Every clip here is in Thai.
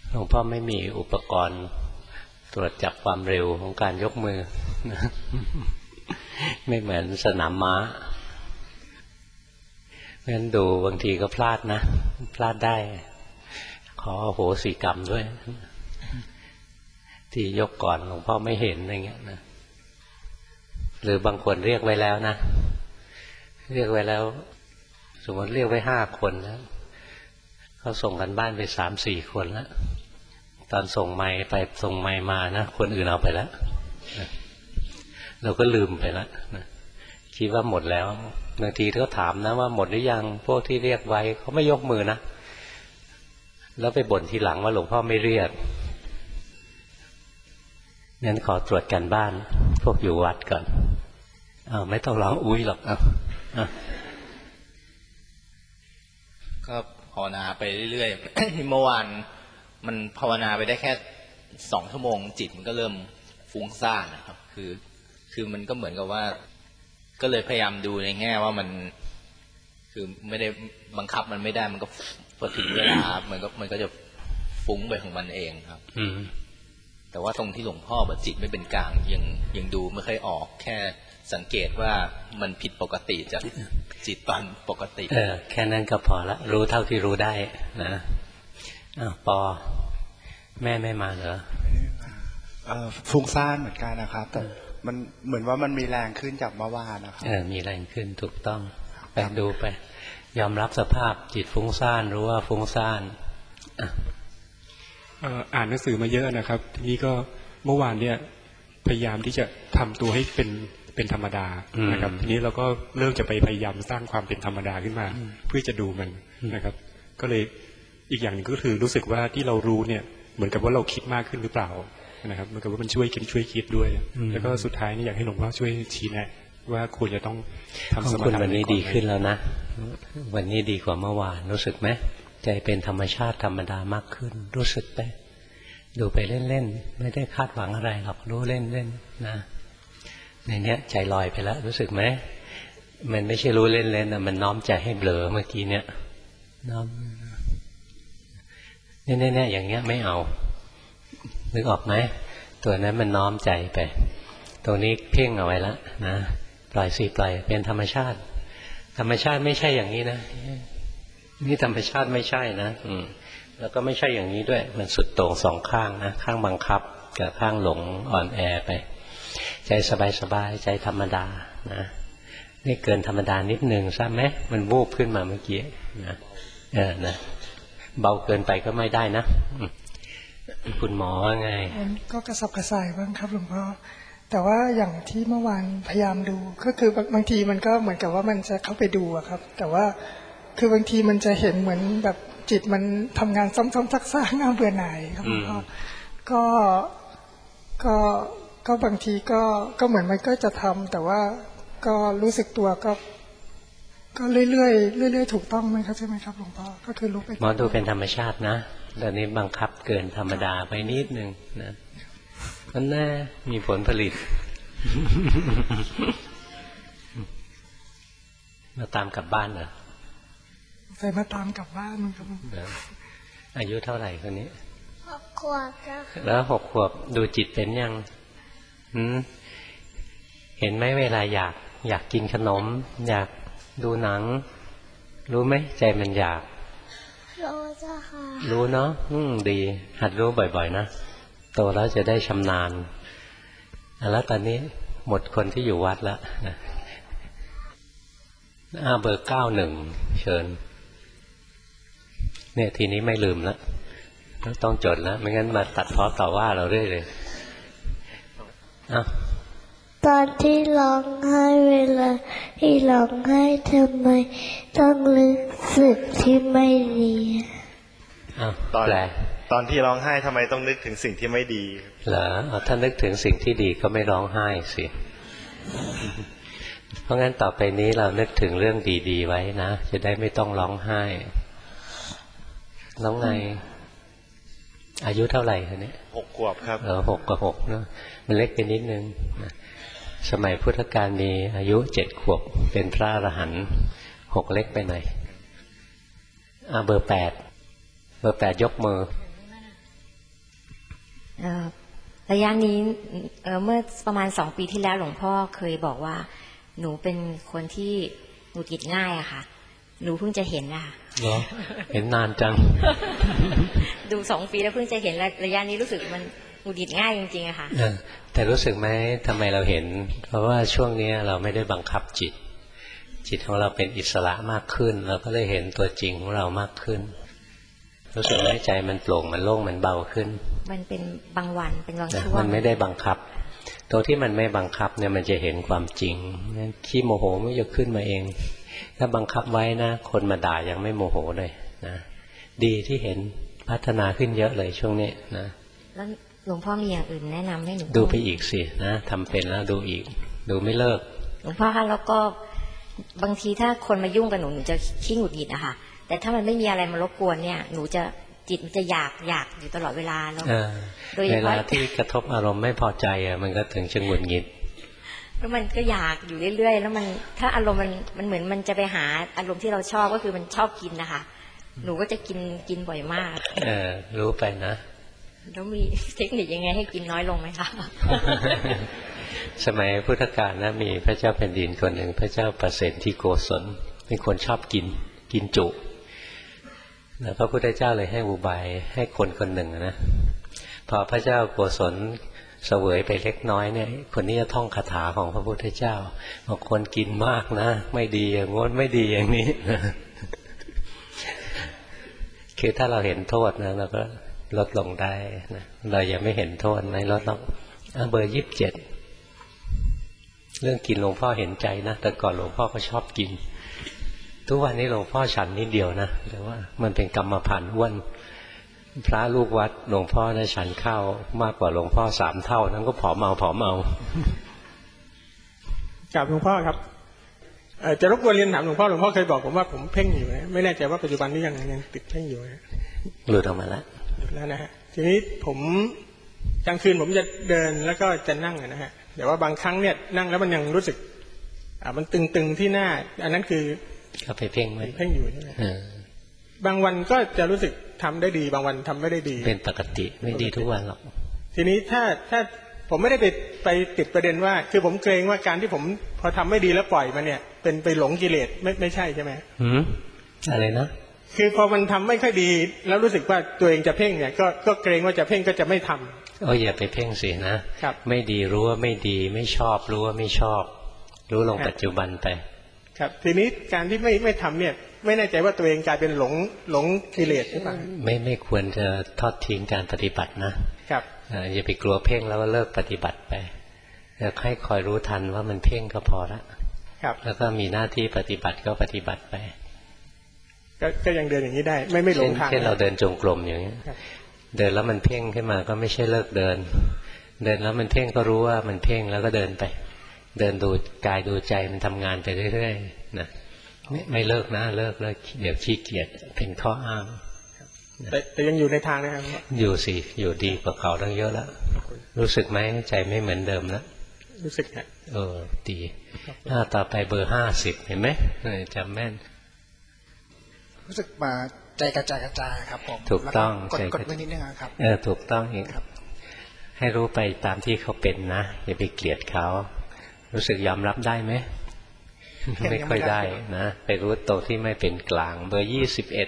หลวงพ่อไม่มีอุปกรณ์ตรวจจับความเร็วของการยกมือ ไม่เหมือนสนามม้าเพราะฉะนั้นดูบางทีก็พลาดนะพลาดได้ขออโหสิกรรมด้วยที่ยกก่อนหลวงพ่อไม่เห็นอะไรเงี้ยนะหรือบางคนเรียกไว้แล้วนะเรียกไว้แล้วสมมติเรียกไว้5 คนแล้วเขาส่งกันบ้านไป3-4 คนแล้วตอนส่งไมค์ไปส่งไมค์มานะคนอื่นเอาไปแล้วเราก็ลืมไปแล้วคิดว่าหมดแล้วบางทีเขาถามนะว่าหมดหรือยังพวกที่เรียกไว้เขาไม่ยกมือนะแล้วไปบ่นทีหลังว่าหลวงพ่อไม่เรียกงั้นขอตรวจกันบ้านพวกอยู่วัดก่อนไม่ต้องร้องอุ้ยหรอกก็ภาวนาไปเรื่อยๆ เมื่อวานมันภาวนาไปได้แค่2 ชั่วโมงจิตมันก็เริ่มฟุ้งซ่านนะครับคือมันก็เหมือนกับว่าก็เลยพยายามดูในแง่ว่ามันคือไม่ได้บังคับมันไม่ได้มันก็พอถึงเวลามันก็จะฟุ้งไปของมันเองครับแต่ว่าตรงที่หลวงพ่อบอกจิตไม่เป็นกลางยังดูไม่ค่อยออกแค่สังเกตว่ามันผิดปกติจากจิตตอนปกติแค่นั้นก็พอละรู้เท่าที่รู้ได้นะปอแม่ไม่มาเหรอฟุ้งซ่านเหมือนกันนะครับแต่มันเหมือนว่ามันมีแรงขึ้นจากเมื่อวานนะครับมีแรงขึ้นถูกต้องไปดูไปยอมรับสภาพจิตฟุ้งซ่านรู้ว่าฟุ้งซ่านอ่านหนังสือมาเยอะนะครับทีนี้ก็เมื่อวานเนี่ยพยายามที่จะทำตัวให้เป็นธรรมดานะครับทีนี้เราก็เริ่มจะไปพยายามสร้างความเป็นธรรมดาขึ้นมาเพื่อจะดูมันนะครับก็เลยอีกอย่างหนึ่งก็คือรู้สึกว่าที่เรารู้เนี่ยเหมือนกับว่าเราคิดมากขึ้นหรือเปล่านะครับเหมือนกับว่ามันช่วยคิดด้วยแล้วก็สุดท้ายนี่อยากให้หลวงพ่อช่วยชี้แนะว่าควรจะต้องทำสมถะวันนี้ดีขึ้นแล้วนะวันนี้ดีกว่าเมื่อวานรู้สึกไหมใจเป็นธรรมชาติธรรมดามากขึ้นรู้สึกไปดูไปเล่นๆไม่ได้คาดหวังอะไรหรอกรู้เล่นๆนะในเนี้ยใจลอยไปแล้วรู้สึกไหมมันไม่ใช่รู้เล่นๆนะมันน้อมใจให้เบลอเมื่อกี้เนี้ยน้อมเนี่ยอย่างเงี้ยไม่เอานึกออกไหมตัวนั้นมันน้อมใจไปตรงนี้เพ่งเอาไว้แล้วนะปล่อยสิปล่อยเป็นธรรมชาติธรรมชาติไม่ใช่อย่างนี้นะนี่ธรรมชาติไม่ใช่นะแล้วก็ไม่ใช่อย่างนี้ด้วยมันสุดโต่ง2 ข้างนะข้างบังคับกับข้างหลงอ่อนแอไปใจสบายๆใจธรรมดานะนี่เกินธรรมดานิดนึงทราบไหมมันวูบขึ้นมาเมื่อกี้นะนะเบาเกินไปก็ไม่ได้นะคุณหมอว่าไงก็กระสับกระส่ายบ้างครับหลวงพ่อแต่ว่าอย่างที่เมื่อวานพยายามดูก็คือบางทีมันก็เหมือนกับว่ามันจะเข้าไปดูอะครับแต่ว่าคือบางทีมันจะเห็นเหมือนแบบจิตมันทำงานซ้ำๆซักๆน่าเบื่อหน่ายครับหลวงพ่อก็บางทีก็เหมือนมันก็จะทำแต่ว่าก็รู้สึกตัวก็เรื่อยๆถูกต้องไหมครับใช่ไหมครับหลวงพ่อก็คือรู้ไปหมอดูเป็นธรรมชาตินะตอนนี้บังคับเกินธรรมดาไปนิดนึงนะมันน่ามีผลผลิตมาตามกลับบ้านเหรอใส่มาตามกลับบ้านครับอายุเท่าไหร่คนนี้ 6 ขวบครับแล้ว6 ขวบดูจิตเป็นยังเห็นไหมเวลาอยากกินขนมอยากดูหนังรู้ไหมใจมันอยากรู้จ้ะค่ะรู้เนาะดีหัดรู้บ่อยๆนะโตแล้วจะได้ชำนาญแล้วตอนนี้หมดคนที่อยู่วัดแล้วเบอร์91เชิญเนี่ยทีนี้ไม่ลืมแล้วต้องจดแล้วไม่งั้นมาตัดพ้อต่อว่าเราเรื่อยเลยตอนที่ร้องไห้เวลาที่ร้องไห้ทำไมต้องรู้สึกที่ไม่ดีตอนที่ร้องไห้ทำไมต้องนึกถึงสิ่งที่ไม่ดีเหรอถ้านึกถึงสิ่งที่ดีก็ไม่ร้องไห้สิเพราะงั้นต่อไปนี้เรานึกถึงเรื่องดีๆไว้นะจะได้ไม่ต้องร้องไห้น้องไงอายุเท่าไหร่คะเนี่ย 6 ขวบครับ 6 กับ 6เนาะมันเล็กไปนิดนึงสมัยพุทธกาลมีอายุ7 ขวบเป็นพระอรหันต์6เล็กไปหน่อยเบอร์8ยกมือระยะนี้เมื่อประมาณ2 ปีที่แล้วหลวงพ่อเคยบอกว่าหนูเป็นคนที่หงุดหงิดง่ายอะค่ะหนูเพิ่งจะเห็นนะคะเหรอเห็นนานจังดู2 ปีแล้วเพิ่งจะเห็นระยะนี้รู้สึกมันหงุดหงิดง่ายจริงๆอะค่ะแต่รู้สึกไหมทำไมเราเห็นเพราะว่าช่วงนี้เราไม่ได้บังคับจิตของเราเป็นอิสระมากขึ้นเราก็เลยเห็นตัวจริงของเรามากขึ้นรู้สึกไหมใจมันโปร่งมันโล่งมันเบาขึ้นมันเป็นบางวันเป็นบางช่วงมันไม่ได้บังคับตัวที่มันไม่บังคับเนี่ยมันจะเห็นความจริงขี้โมโหไม่จะขึ้นมาเองถ้าบังคับไว้นะคนมาด่ายังไม่โมโหเลยนะดีที่เห็นพัฒนาขึ้นเยอะเลยช่วงนี้นะแล้วหลวงพ่อมีอย่างอื่นแนะนำให้หนูดูไปอีกสินะทำเป็นแล้วดูอีกดูไม่เลิกหลวงพ่อคะแล้วก็บางทีถ้าคนมายุ่งกับหนูจะขี้หงุดหงิดอะค่ะแต่ถ้ามันไม่มีอะไรมารบกวนเนี่ยหนูจะจิตมันจะอยากอยู่ตลอดเวลาแล้วเวลาที่กระทบอารมณ์ไม่พอใจอะมันก็ถึงจะหงุดหงิดแล้วมันก็อยากอยู่เรื่อยๆแล้วมันถ้าอารมณ์มันเหมือนมันจะไปหาอารมณ์ที่เราชอบก็คือมันชอบกินนะคะหนูก็จะกินบ่อยมากรู้ไปนะแล้วมีเทคนิคยังไงให้กินน้อยลงไหมคะสมัยพุทธกาลนะมีพระเจ้าแผ่นดินคนหนึ่งพระเจ้าประเสนที่โกศลเป็นคนชอบกินจุแล้วพระพุทธเจ้าเลยให้อุบายให้คนหนึ่งนะพอพระเจ้าโกศลเสวยไปเล็กน้อยเนี่ยคนนี้จะท่องคาถาของพระพุทธเจ้าบอกคนกินมากนะไม่ดีอย่างงดไม่ดีอย่างนี้ คือถ้าเราเห็นโทษนะเราก็ลดลงได้นะเรายังไม่เห็นโทษไม่ลดลงเบอร์27เรื่องกินหลวงพ่อเห็นใจนะแต่ก่อนหลวงพ่อก็ชอบกินทุกวันนี้หลวงพ่อฉันนิดเดียวนะแต่ว่ามันเป็นกรรมพันธุ์อ้วนพระลูกวัดหลวงพ่อได้ฉันข้าวมากกว่าหลวงพ่อ3 เท่านั้นก็ผอมเอากราบหลวงพ่อครับจะรบกวนเรียนถามหลวงพ่อเคยบอกผมว่าผมเพ่งอยู่นะไม่แน่ใจว่าปัจจุบันนี้ยังติดเพ่งอยู่นะหลุดออกมาแล้วนะฮะทีนี้ผมกลางคืนผมจะเดินแล้วก็จะนั่งนะฮะแต่ว่าบางครั้งเนี่ยนั่งแล้วมันยังรู้สึกมันตึงๆที่หน้าอันนั้นคือก็ไปเพ่งไว้เพ่งอยู่ใช่ไหมบางวันก็จะรู้สึกทำได้ดีบางวันทำไม่ได้ดีเป็นปกติไม่ดีทุกวันหรอกทีนี้ถ้าผมไม่ได้ไปติดประเด็นว่าคือผมเกรงว่าการที่ผมพอทำไม่ดีแล้วปล่อยมันเนี่ยเป็นไปหลงกิเลสไม่ใช่ใช่ไหมอะไรนะคือพอมันทำไม่ค่อยดีแล้วรู้สึกว่าตัวเองจะเพ่งเนี่ยก็เกรงว่าจะเพ่งก็จะไม่ทำอย่าไปเพ่งสินะครับไม่ดีรู้ว่าไม่ดีไม่ชอบรู้ว่าไม่ชอบรู้ลงปัจจุบันไปครับทีนี้การที่ไม่ทำเนี่ยไม่แน่ใจว่าตัวเองกลายเป็นหลงกิเลสหรือเปล่าไม่ควรจะทอดทิ้งการปฏิบัตินะครับอย่าไปกลัวเพ่งแล้วเลิกปฏิบัติไปแล้วให้คอยรู้ทันว่ามันเพ่งก็พอละครับแล้วก็มีหน้าที่ปฏิบัติก็ปฏิบัติไปก็ยังเดินอย่างนี้ได้ไม่หลงทางเช่นเราเดินจงกรมอย่างนี้เดินแล้วมันเพ่งขึ้นมาก็ไม่ใช่เลิกเดินแล้วมันเพ่งก็รู้ว่ามันเพ่งแล้วก็เดินไปเดินดูกายดูใจมันทำงานไปเรื่อยๆนะไม่เลิกนะเลิกเดี๋ยวขี้เกียจเป็นข้ออ้างแต่ยังอยู่ในทางนะครับอยู่สิอยู่ดีกว่าเขาตั้งเยอะแล้วรู้สึกไหมใจไม่เหมือนเดิมแล้วรู้สึกครับดีต่อไปเบอร์50เห็นไหมจำแม่นรู้สึกมาใจกระจายครับผมถูกต้องกดไว้นิดนึงครับถูกต้องเองให้รู้ไปตามที่เขาเป็นนะอย่าไปเกลียดเขารู้สึกยอมรับได้ไหมไม่ค่อยได้นะไปรู้ตัวที่ไม่เป็นกลางเบอร์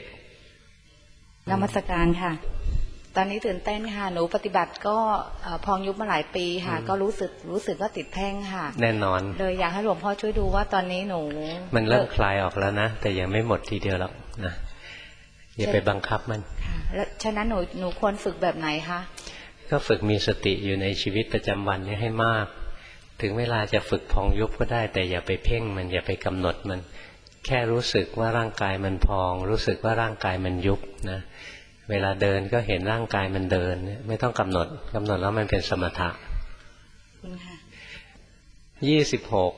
21 นมัสการค่ะตอนนี้ตื่นเต้นค่ะหนูปฏิบัติก็พองยุบมาหลายปีค่ะก็รู้สึกว่าติดแพ่งค่ะแน่นอนเลยอยากให้หลวงพ่อช่วยดูว่าตอนนี้หนูมันเริ่มคลายออกแล้วนะแต่ยังไม่หมดทีเดียวหรอกนะอย่าไปบังคับมันแล้วฉะนั้นหนูควรฝึกแบบไหนคะก็ฝึกมีสติอยู่ในชีวิตประจำวันนี้ให้มากถึงเวลาจะฝึกพองยุบก็ได้แต่อย่าไปเพ่งมันอย่าไปกำหนดมันแค่รู้สึกว่าร่างกายมันพองรู้สึกว่าร่างกายมันยุบนะเวลาเดินก็เห็นร่างกายมันเดินไม่ต้องกำหนดแล้วมันเป็นสมถะ26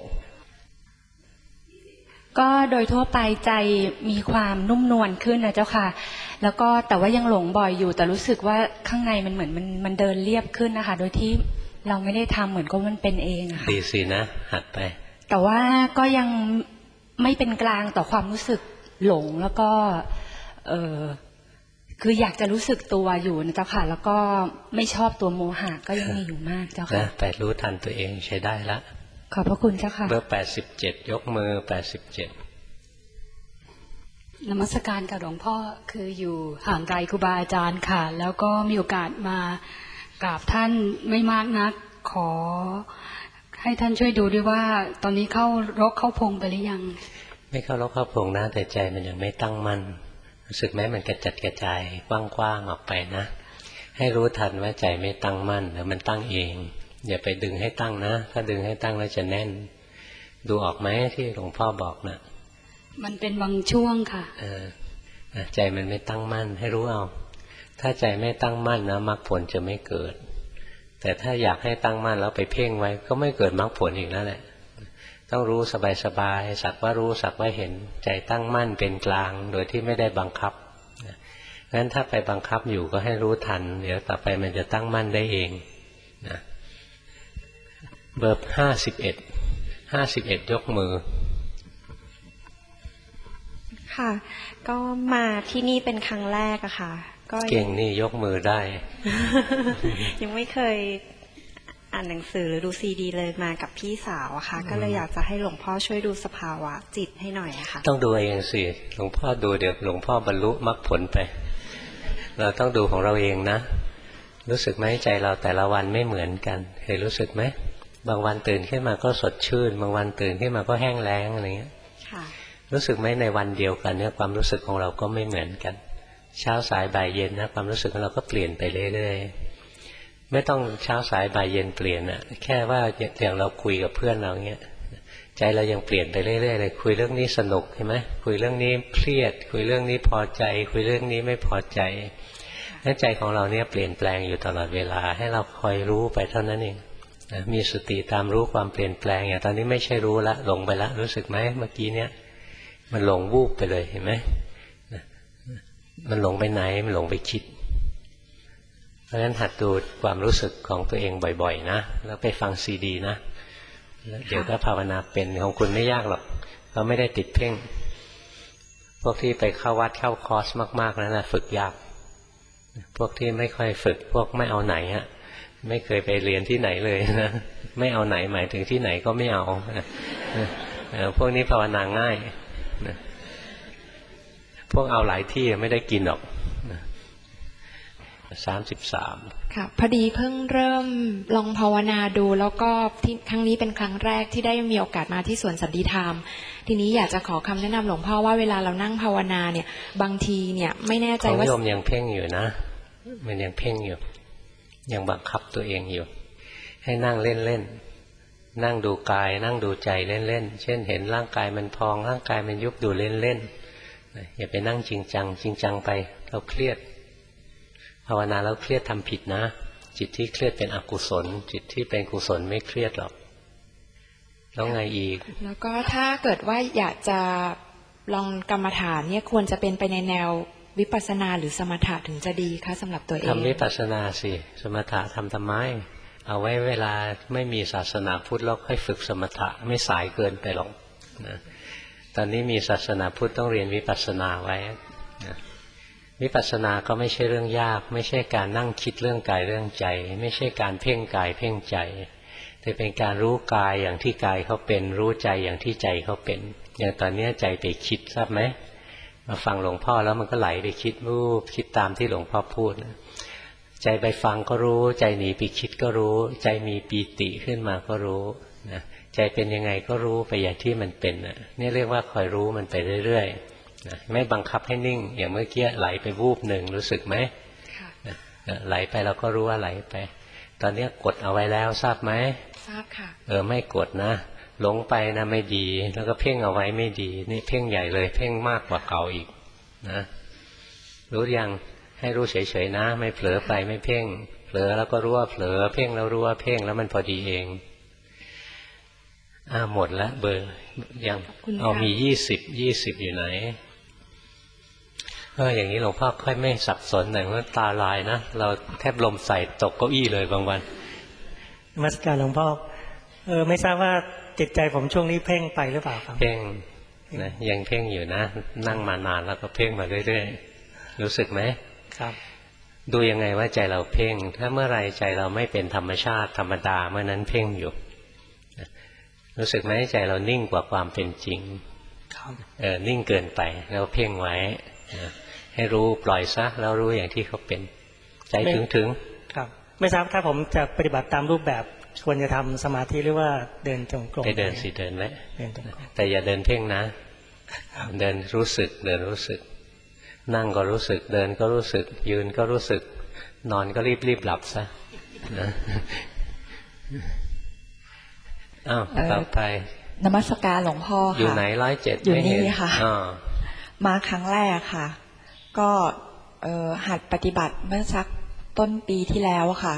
ก็โดยทั่วไปใจมีความนุ่มนวลขึ้นนะเจ้าค่ะแล้วก็แต่ว่ายังหลงบ่อยอยู่แต่รู้สึกว่าข้างในมันเหมือนมันเดินเรียบขึ้นนะคะโดยที่เราไม่ได้ทำเหมือนกับมันเป็นเองค่ะดีสินะหัดไปแต่ว่าก็ยังไม่เป็นกลางต่อความรู้สึกหลงแล้วก็คืออยากจะรู้สึกตัวอยู่นะเจ้าค่ะ แล้วก็ไม่ชอบตัวโมหะก็ยังมีอยู่มากเจ้าค่ะแต่รู้ทันตัวเองใช้ได้ละขอบพระคุณเจ้าค่ะเบอร์87ยกมือ87 นมัสการกับหลวงพ่อคืออยู่ห่างไกลครูบาอาจารย์ค่ะ แล้วก็มีโอกาสมากราบท่านไม่มากนักขอให้ท่านช่วยดูด้วยว่าตอนนี้เข้ารกเข้าพงไปหรือยังไม่เข้ารกเข้าพงนะแต่ใจมันยังไม่ตั้งมั่นรู้สึกไหมมันกระจัดกระจายกว้างๆออกไปนะให้รู้ทันว่าใจไม่ตั้งมั่นแล้วมันตั้งเองอย่าไปดึงให้ตั้งนะถ้าดึงให้ตั้งแล้วจะแน่นดูออกไหมที่หลวงพ่อบอกนะมันเป็นบางช่วงค่ะใจมันไม่ตั้งมั่นให้รู้เอาถ้าใจไม่ตั้งมั่นนะมรรคผลจะไม่เกิดแต่ถ้าอยากให้ตั้งมั่นแล้วไปเพ่งไว้ก็ไม่เกิดมรรคผลอีกนั่นแหละต้องรู้สบายๆสักว่ารู้สักว่าเห็นใจตั้งมั่นเป็นกลางโดยที่ไม่ได้บังคับงั้นถ้าไปบังคับอยู่ก็ให้รู้ทันเดี๋ยวต่อไปมันจะตั้งมั่นได้เองนะเบอร์51ยกมือค่ะก็มาที่นี่เป็นครั้งแรกอะค่ะก็เก่งนี่ยกมือได้ยังไม่เคยอ่านหนังสือหรือดูซีดีเลยมากับพี่สาวอะค่ะก็เลยอยากจะให้หลวงพ่อช่วยดูสภาวะจิตให้หน่อยอะค่ะต้องดูเองสิหลวงพ่อดูเดี๋ยวหลวงพ่อบรรลุมรรคผลไปเราต้องดูของเราเองนะรู้สึกไหมใจเราแต่ละวันไม่เหมือนกันเคยรู้สึกไหมบางวันตื่นขึ้นมาก็สดชื่นบางวันตื่นขึ้นมาก็แห้งแล้งอะไรเงี้ยรู้สึกไหมในวันเดียวกันเนี่ยความรู้สึกของเราก็ไม่เหมือนกันเช้าสายบ่ายเย็นนะความรู้สึกของเราก็เปลี่ยนไปเรื่อยๆไม่ต้องเช้าสายบ่ายเย็นเปลี่ยนอะแค่ว่าอย่างเราคุยกับเพื่อนเราเงี้ยใจเรายังเปลี่ยนไปเรื่อยๆเลยคุยเรื่องนี้สนุกใช่ไหมคุยเรื่องนี้เครียดคุยเรื่องนี้พอใจคุยเรื่องนี้ไม่พอใจแล้วใจของเราเนี่ยเปลี่ยนแปลงอยู่ตลอดเวลาให้เราคอยรู้ไปเท่านั้นเองมีสติตามรู้ความเปลี่ยนแปลงอย่างตอนนี้ไม่ใช่รู้ละหลงไปละรู้สึกไหมเมื่อกี้เนี่ยมันหลงวูบไปเลยเห็นไหมมันหลงไปไหนมันหลงไปคิดเพราะฉะนั้นหัดดูความรู้สึกของตัวเองบ่อยๆนะแล้วไปฟังซีดีนะแล้วเดี๋ยวก็ภาวนาเป็นของคุณไม่ยากหรอกเราไม่ได้ติดเพ่งพวกที่ไปเข้าวัดเข้าคอร์สมากๆนั่นแหละฝึกยากพวกที่ไม่ค่อยฝึกพวกไม่เอาไหนฮะไม่เคยไปเรียนที่ไหนเลยนะไม่เอาไหนหมายถึงที่ไหนก็ไม่เอาพวกนี้ภาวนาง่ายพวกเอาหลายที่ไม่ได้กินหรอก33 ค่ะพอดีเพิ่งเริ่มลองภาวนาดูแล้วก็ที่ครั้งนี้เป็นครั้งแรกที่ได้มีโอกาสมาที่สวนสันติธรรมทีนี้อยากจะขอคำแนะนำหลวงพ่อว่าเวลาเรานั่งภาวนาเนี่ยบางทีเนี่ยไม่แน่ใจว่าโยมยังเพ่งอยู่นะมันยังเพ่งอยู่ยังบังคับตัวเองอยู่ให้นั่งเล่นๆนั่งดูกายนั่งดูใจเล่นๆเช่นเห็นร่างกายมันพองร่างกายมันยุบดูเล่นๆอย่าไปนั่งจริงจังไปเราเครียดภาวนาแล้วเครียดทำผิดนะจิตที่เครียดเป็นอกุศลจิตที่เป็นกุศลไม่เครียดหรอกแล้วไงอีกแล้วก็ถ้าเกิดว่าอยากจะลองกรรมฐานเนี่ยควรจะเป็นไปในแนววิปัสสนาหรือสมถะถึงจะดีคะสำหรับตัวเองทำวิปัสสนาสิสมถะทำไมเอาไว้เวลาไม่มีศาสนาพุทธแล้วค่อยฝึกสมถะไม่สายเกินไปหรอกนะตอนนี้มีศาสนาพุทธต้องเรียนวิปัสสนาไว้นะวิปัสสนาก็ไม่ใช่เรื่องยากไม่ใช่การนั่งคิดเรื่องกายเรื่องใจไม่ใช่การเพ่งกายเพ่งใจแต่เป็นการรู้กายอย่างที่กายเขาเป็นรู้ใจอย่างที่ใจเขาเป็นอย่างตอนนี้ใจไปคิดทราบไหมมาฟังหลวงพ่อแล้วมันก็ไหลไปคิดคิดตามที่หลวงพ่อพูดใจไปฟังก็รู้ใจหนีไปคิดก็รู้ใจมีปีติขึ้นมาก็รู้นะใจเป็นยังไงก็รู้ไปอย่างที่มันเป็นนี่เรียกว่าคอยรู้มันไปเรื่อยๆไม่บังคับให้นิ่งอย่างเมื่อกี้ไหลไปวูบหนึ่งรู้สึกไหมไหลไปเราก็รู้ว่าไหลไปตอนนี้กดเอาไว้แล้วทราบไหมทราบค่ะไม่กดนะหลงไปนะไม่ดีแล้วก็เพ่งเอาไว้ไม่ดีนี่เพ่งใหญ่เลยเพ่งมากกว่าเก่าอีกนะรู้ยังให้รู้เฉยๆนะไม่เผลอไปไม่เพ่งเผลอแล้วก็รู้ว่าเผลอเพ่งแล้วรู้ว่าเพ่งแล้วมันพอดีเองหมดแล้วเบอร์ยังเอามี20อยู่ไหนอย่างนี้หลวงพ่อค่อยไม่สับสนหน่อยว่าตาลายนะเราแทบลมใส่ตกเก้าอี้เลยบางวันนมัสการหลวงพ่อไม่ทราบว่าจิตใจผมช่วงนี้เพ่งไปหรือเปล่าครับเพ่งนะยังเพ่งอยู่นะนั่งมานานแล้วก็เพ่งมาเรื่อยๆรู้สึกไหมครับดูยังไงว่าใจเราเพ่งถ้าเมื่อไรใจเราไม่เป็นธรรมชาติธรรมดาเมื่อนั้นเพ่งอยู่รู้สึกไหมใจเรานิ่งกว่าความเป็นจริงนิ่งเกินไปแล้วเพ่งไว้ให้รู้ปล่อยซะแล้วรู้อย่างที่เขาเป็นใจถึงครับไม่ทราบถ้าผมจะปฏิบัติตามรูปแบบควรจะทำสมาธิหรือว่าเดินจงกรมไปเดินสิเดินไว้แต่อย่าเดินเพ่งนะเดินรู้สึกเดินรู้สึกนั่งก็รู้สึกเดินก็รู้สึกยืนก็รู้สึกนอนก็รีบหลับซะนะอ้าวต่อไปนมัสการหลวงพ่อค่ะอยู่ไหน107 อยู่นี่ค่ะมาครั้งแรกค่ะก็หัดปฏิบัติเมื่อสักต้นปีที่แล้วค่ะ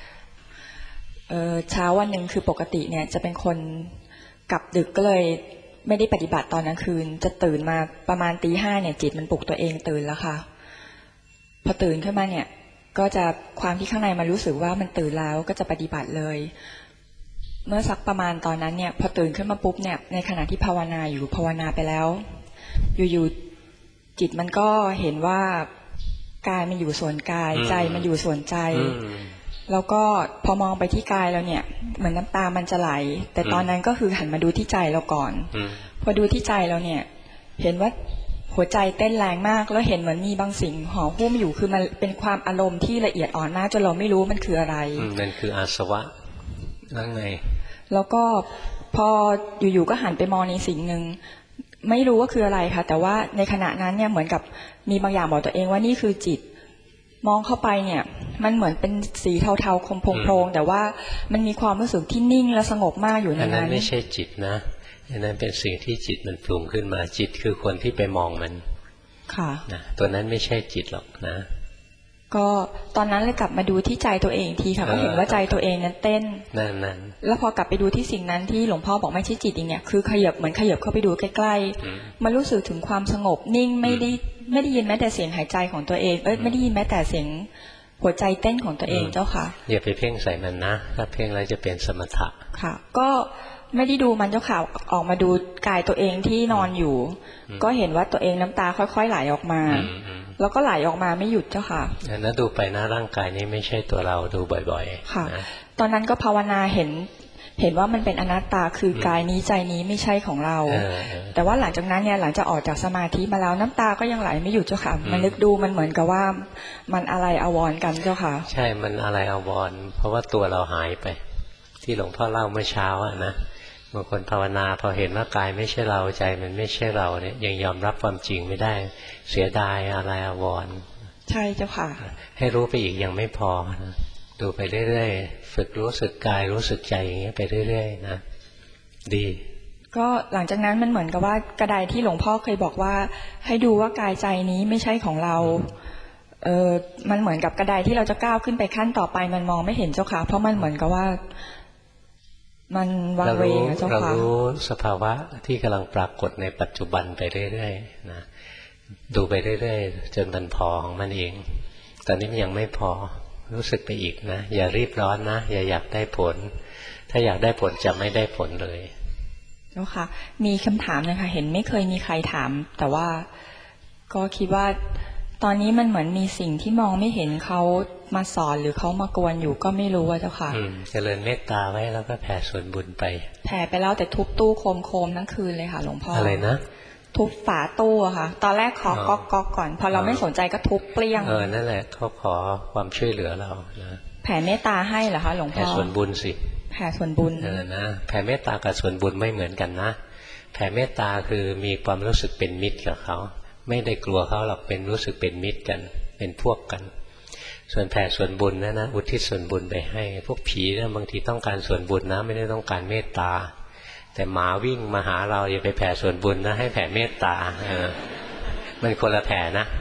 เช้าวันหนึ่งคือปกติเนี่ยจะเป็นคนกลับดึกก็เลยไม่ได้ปฏิบัติตอนกลางคืนจะตื่นมาประมาณตี 5เนี่ยจิตมันปลุกตัวเองตื่นแล้วค่ะพอตื่นขึ้นมาเนี่ยก็จะความที่ข้างในมันรู้สึกว่ามันตื่นแล้วก็จะปฏิบัติเลยเมื่อสักประมาณตอนนั้นเนี่ยพอตื่นขึ้นมาปุ๊บเนี่ยในขณะที่ภาวนาอยู่ภาวนาไปแล้วอยู่ๆจิตมันก็เห็นว่ากายมันอยู่ส่วนกายใจมันอยู่ส่วนใจแล้วก็พอมองไปที่กายแล้วเนี่ยเหมือนน้ำตามันจะไหลแต่ตอนนั้นก็คือหันมาดูที่ใจเราก่อนพอดูที่ใจเราเนี่ยเห็นว่าหัวใจเต้นแรงมากแล้วเห็นเหมือนมีบางสิ่งห่อหุ้มอยู่คือมันเป็นความอารมณ์ที่ละเอียดอ่อนมากจนเราไม่รู้มันคืออะไรมันคืออาสวะข้างในแล้วก็พออยู่ๆก็หันไปมองในสิ่งหนึ่งไม่รู้ว่าคืออะไรค่ะแต่ว่าในขณะนั้นเนี่ยเหมือนกับมีบางอย่างบอกตัวเองว่านี่คือจิตมองเข้าไปเนี่ยมันเหมือนเป็นสีเทาๆคมโพลงๆแต่ว่ามันมีความรู้สึกที่นิ่งและสงบมากอยู่ในนั้นอันนั้นไม่ใช่จิตนะอันนั้นเป็นสิ่งที่จิตมันปรุงขึ้นมาจิตคือคนที่ไปมองมันค่ะนะตัวนั้นไม่ใช่จิตหรอกนะก็ตอนนั้นเลยกลับมาดูที่ใจตัวเองทีค่ะก็เห็นว่าใจตัวเองนั้นเต้นนั่นแล้วพอกลับไปดูที่สิ่งนั้นที่หลวงพ่อบอกไม่ใช่จิตอย่างเนี้ยคือขยับเหมือนขยับเข้าไปดูใกล้ๆมันรู้สึกถึงความสงบนิ่งไม่ได้ยินแม้แต่เสียงหายใจของตัวเองไม่ได้ยินแม้แต่เสียงหัวใจเต้นของตัวเองเจ้าค่ะอย่าไปเพ่งใส่มันนะถ้าเพ่งแล้วจะเป็นสมถะค่ะก็ไม่ได้ดูมันเจ้าค่ะออกมาดูกายตัวเองที่นอนอยู่ก็เห็นว่าตัวเองน้ำตาค่อยๆไหลออกมาแล้วก็ไหลออกมาไม่หยุดเจ้าค่ะนั้นดูไปนะร่างกายนี้ไม่ใช่ตัวเราดูบ่อยๆค่ะตอนนั้นก็ภาวนาเห็นว่ามันเป็นอนัตตาคือกายนี้ใจนี้ไม่ใช่ของเราแต่ว่าหลังจากนั้นเนี่ยหลังจากออกจากสมาธิมาแล้วน้ำตาก็ยังไหลไม่หยุดเจ้าค่ะมันนึกดูมันเหมือนกับว่ามันอะไรอาวรณ์กันเจ้าค่ะใช่มันอะไรอาวรณ์เพราะว่าตัวเราหายไปที่หลวงพ่อเล่าเมื่อเช้าอะนะบางคนภาวนาพอเห็นว่ากายไม่ใช่เราใจมันไม่ใช่เราเนี่ยยังยอมรับความจริงไม่ได้เสียดายอะไรอาวรณ์ใช่เจ้าค่ะให้รู้ไปอีกยังไม่พอนะดูไปเรื่อยๆฝึกรู้สึกกายรู้สึกใจอย่างเงี้ยไปเรื่อยๆนะดีก็หลังจากนั้นมันเหมือนกับว่ากระไดที่หลวงพ่อเคยบอกว่าให้ดูว่ากายใจนี้ไม่ใช่ของเรามันเหมือนกับกระไดที่เราจะก้าวขึ้นไปขั้นต่อไปมันมองไม่เห็นเจ้าค่ะเพราะมันเหมือนกับว่ามันวางเวงเจ้าค่ะเรารู้สภาวะที่กำลังปรากฏในปัจจุบันไปเรื่อยๆนะดูไปเรื่อยๆจนมันพอของมันเองตอนนี้มันยังไม่พอรู้สึกไปอีกนะอย่ารีบร้อนนะอย่าอยากได้ผลถ้าอยากได้ผลจะไม่ได้ผลเลยเจ้าค่ะมีคำถามนะคะเห็นไม่เคยมีใครถามแต่ว่าก็คิดว่าตอนนี้มันเหมือนมีสิ่งที่มองไม่เห็นเขามาสอนหรือเขามากวนอยู่ก็ไม่รู้ว่าเจ้าค่ะเจริญเมตตาไว้แล้วก็แผ่ส่วนบุญไปแผ่ไปแล้วแต่ทุบตู้โคมทั้งคืนเลยค่ะหลวงพ่ออะไรนะทุบฝาตู้ค่ะตอนแรกขอก๊อกก่อนพอเราไม่สนใจก็ทุบเปรี้ยงนั่นแหละเขาขอความช่วยเหลือเรานะแผ่เมตตาให้เหรอคะหลวงพ่อแผ่ส่วนบุญสิแผ่ส่วนบุญนะแผ่เมตตากับส่วนบุญไม่เหมือนกันนะแผ่เมตตาคือมีความรู้สึกเป็นมิตรกับเขาไม่ได้กลัวเขาหรอกเป็นรู้สึกเป็นมิตรกันเป็นพวกกันส่วนแผ่ส่วนบุญนะอุทิศส่วนบุญไปให้พวกผีนะบางทีต้องการส่วนบุญนะไม่ได้ต้องการเมตตาแต่หมาวิ่งมาหาเราอย่าไปแผ่ส่วนบุญนะให้แผ่เมตตามันคนละแผ่นะ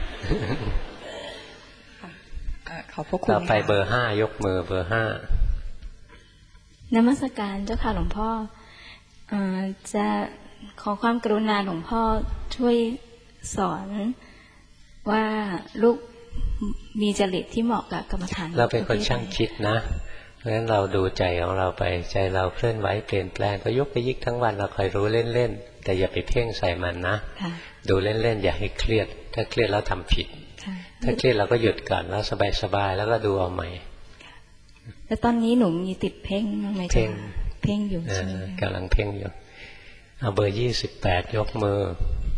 ขอบพระคุณต่อไปเบอร์5ยกมือเบอร์5 นมัสการเจ้าค่ะหลวงพ่อจะขอความกรุณาหลวงพ่อช่วยสอนว่าลูกมีจริตที่เหมาะกับกรรมฐานเราเป็นคนช่างคิดนะเพราะฉะนั้นเราดูใจของเราไปใจเราเคลื่อนไหวเปลี่ยนแปลงก็ยุกไปยิกทั้งวันเราคอยรู้เล่นๆแต่อย่าไปเพ่งใส่มันนะดูเล่นๆอย่าให้เครียดถ้าเครียดแล้วทำผิดถ้าเครียดเราก็หยุดก่อนแล้วสบายๆแล้วก็ดูเอาใหม่แล้วตอนนี้หนูมีติดเพ่งบ้างไหมจ๊ะเพ่งอยู่ใช่ไหมกำลังเพ่งอยู่เอาเบอร์28ยกมือ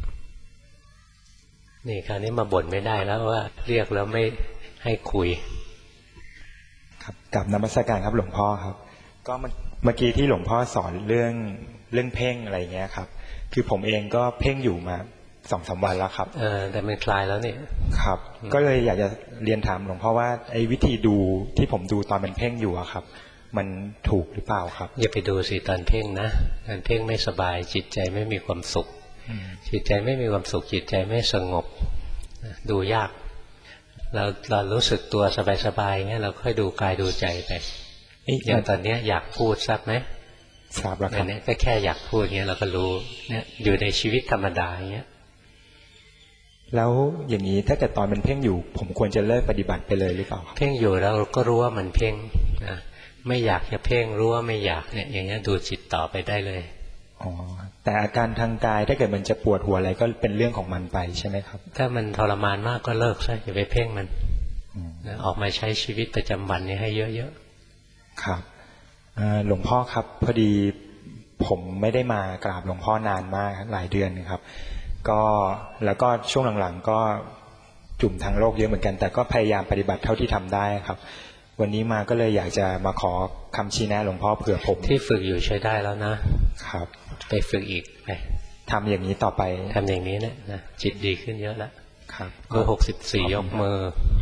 นี่คราวนี้มาบ่นไม่ได้แล้วว่าเรียกแล้วไม่ให้คุยครับกับนมัสการครับหลวงพ่อครับก็เมื่อกี้ที่หลวงพ่อสอนเรื่องเพ่งอะไรเงี้ยครับคือผมเองก็เพ่งอยู่มา2-3 วันแล้วครับแต่มันคลายแล้วนี่ครับก็เลยอยากจะเรียนถามหลวงพ่อว่าไอ้วิธีดูที่ผมดูตอนมันเพ่งอยู่อะครับมันถูกหรือเปล่าครับอย่าไปดูสิตอนเพ่งนะตอนเพ่งไม่สบายจิตใจไม่มีความสุขจิตใจไม่มีความสุขจิตใจไม่สงบดูยากเรารู้สึกตัวสบายๆเงี้ยเราค่อยดูกายดูใจไปอย่างตอนนี้อยากพูดทราบไหมทราบแล้วครับเนี่ยก็แค่อยากพูดเงี้ยเราก็รู้เนี่ยอยู่ในชีวิตธรรมดาเงี้ยแล้วอย่างนี้ถ้าเกิดตอนมันเพ่งอยู่ผมควรจะเลิกปฏิบัติไปเลยหรือเปล่าเพ่งอยู่แล้วก็รู้ว่ามันเพ่งนะไม่อยากจะเพ่งรู้ว่าไม่อยากเนี่ยอย่างเงี้ยดูจิตต่อไปได้เลยอ๋อแต่อาการทางกายถ้าเกิดมันจะปวดหัวอะไรก็เป็นเรื่องของมันไปใช่ไหมครับถ้ามันทรมานมากก็เลิกซะอย่าไปเพ่งมันออกมาใช้ชีวิตประจำวันนี้ให้เยอะๆครับหลวงพ่อครับพอดีผมไม่ได้มากราบหลวงพ่อนานมากหลายเดือนครับก็แล้วก็ช่วงหลังๆก็จุ่มทางโลกเยอะเหมือนกันแต่ก็พยายามปฏิบัติเท่าที่ทำได้ครับวันนี้มาก็เลยอยากจะมาขอคำชี้แนะหลวงพ่อเผื่อผมที่ฝึกอยู่ใช้ได้แล้วนะครับไปฝึกอีกไปทำอย่างนี้ต่อไปทำอย่างนี้นะจิตดีขึ้นเยอะแล้วครับเบอร์64ยกมื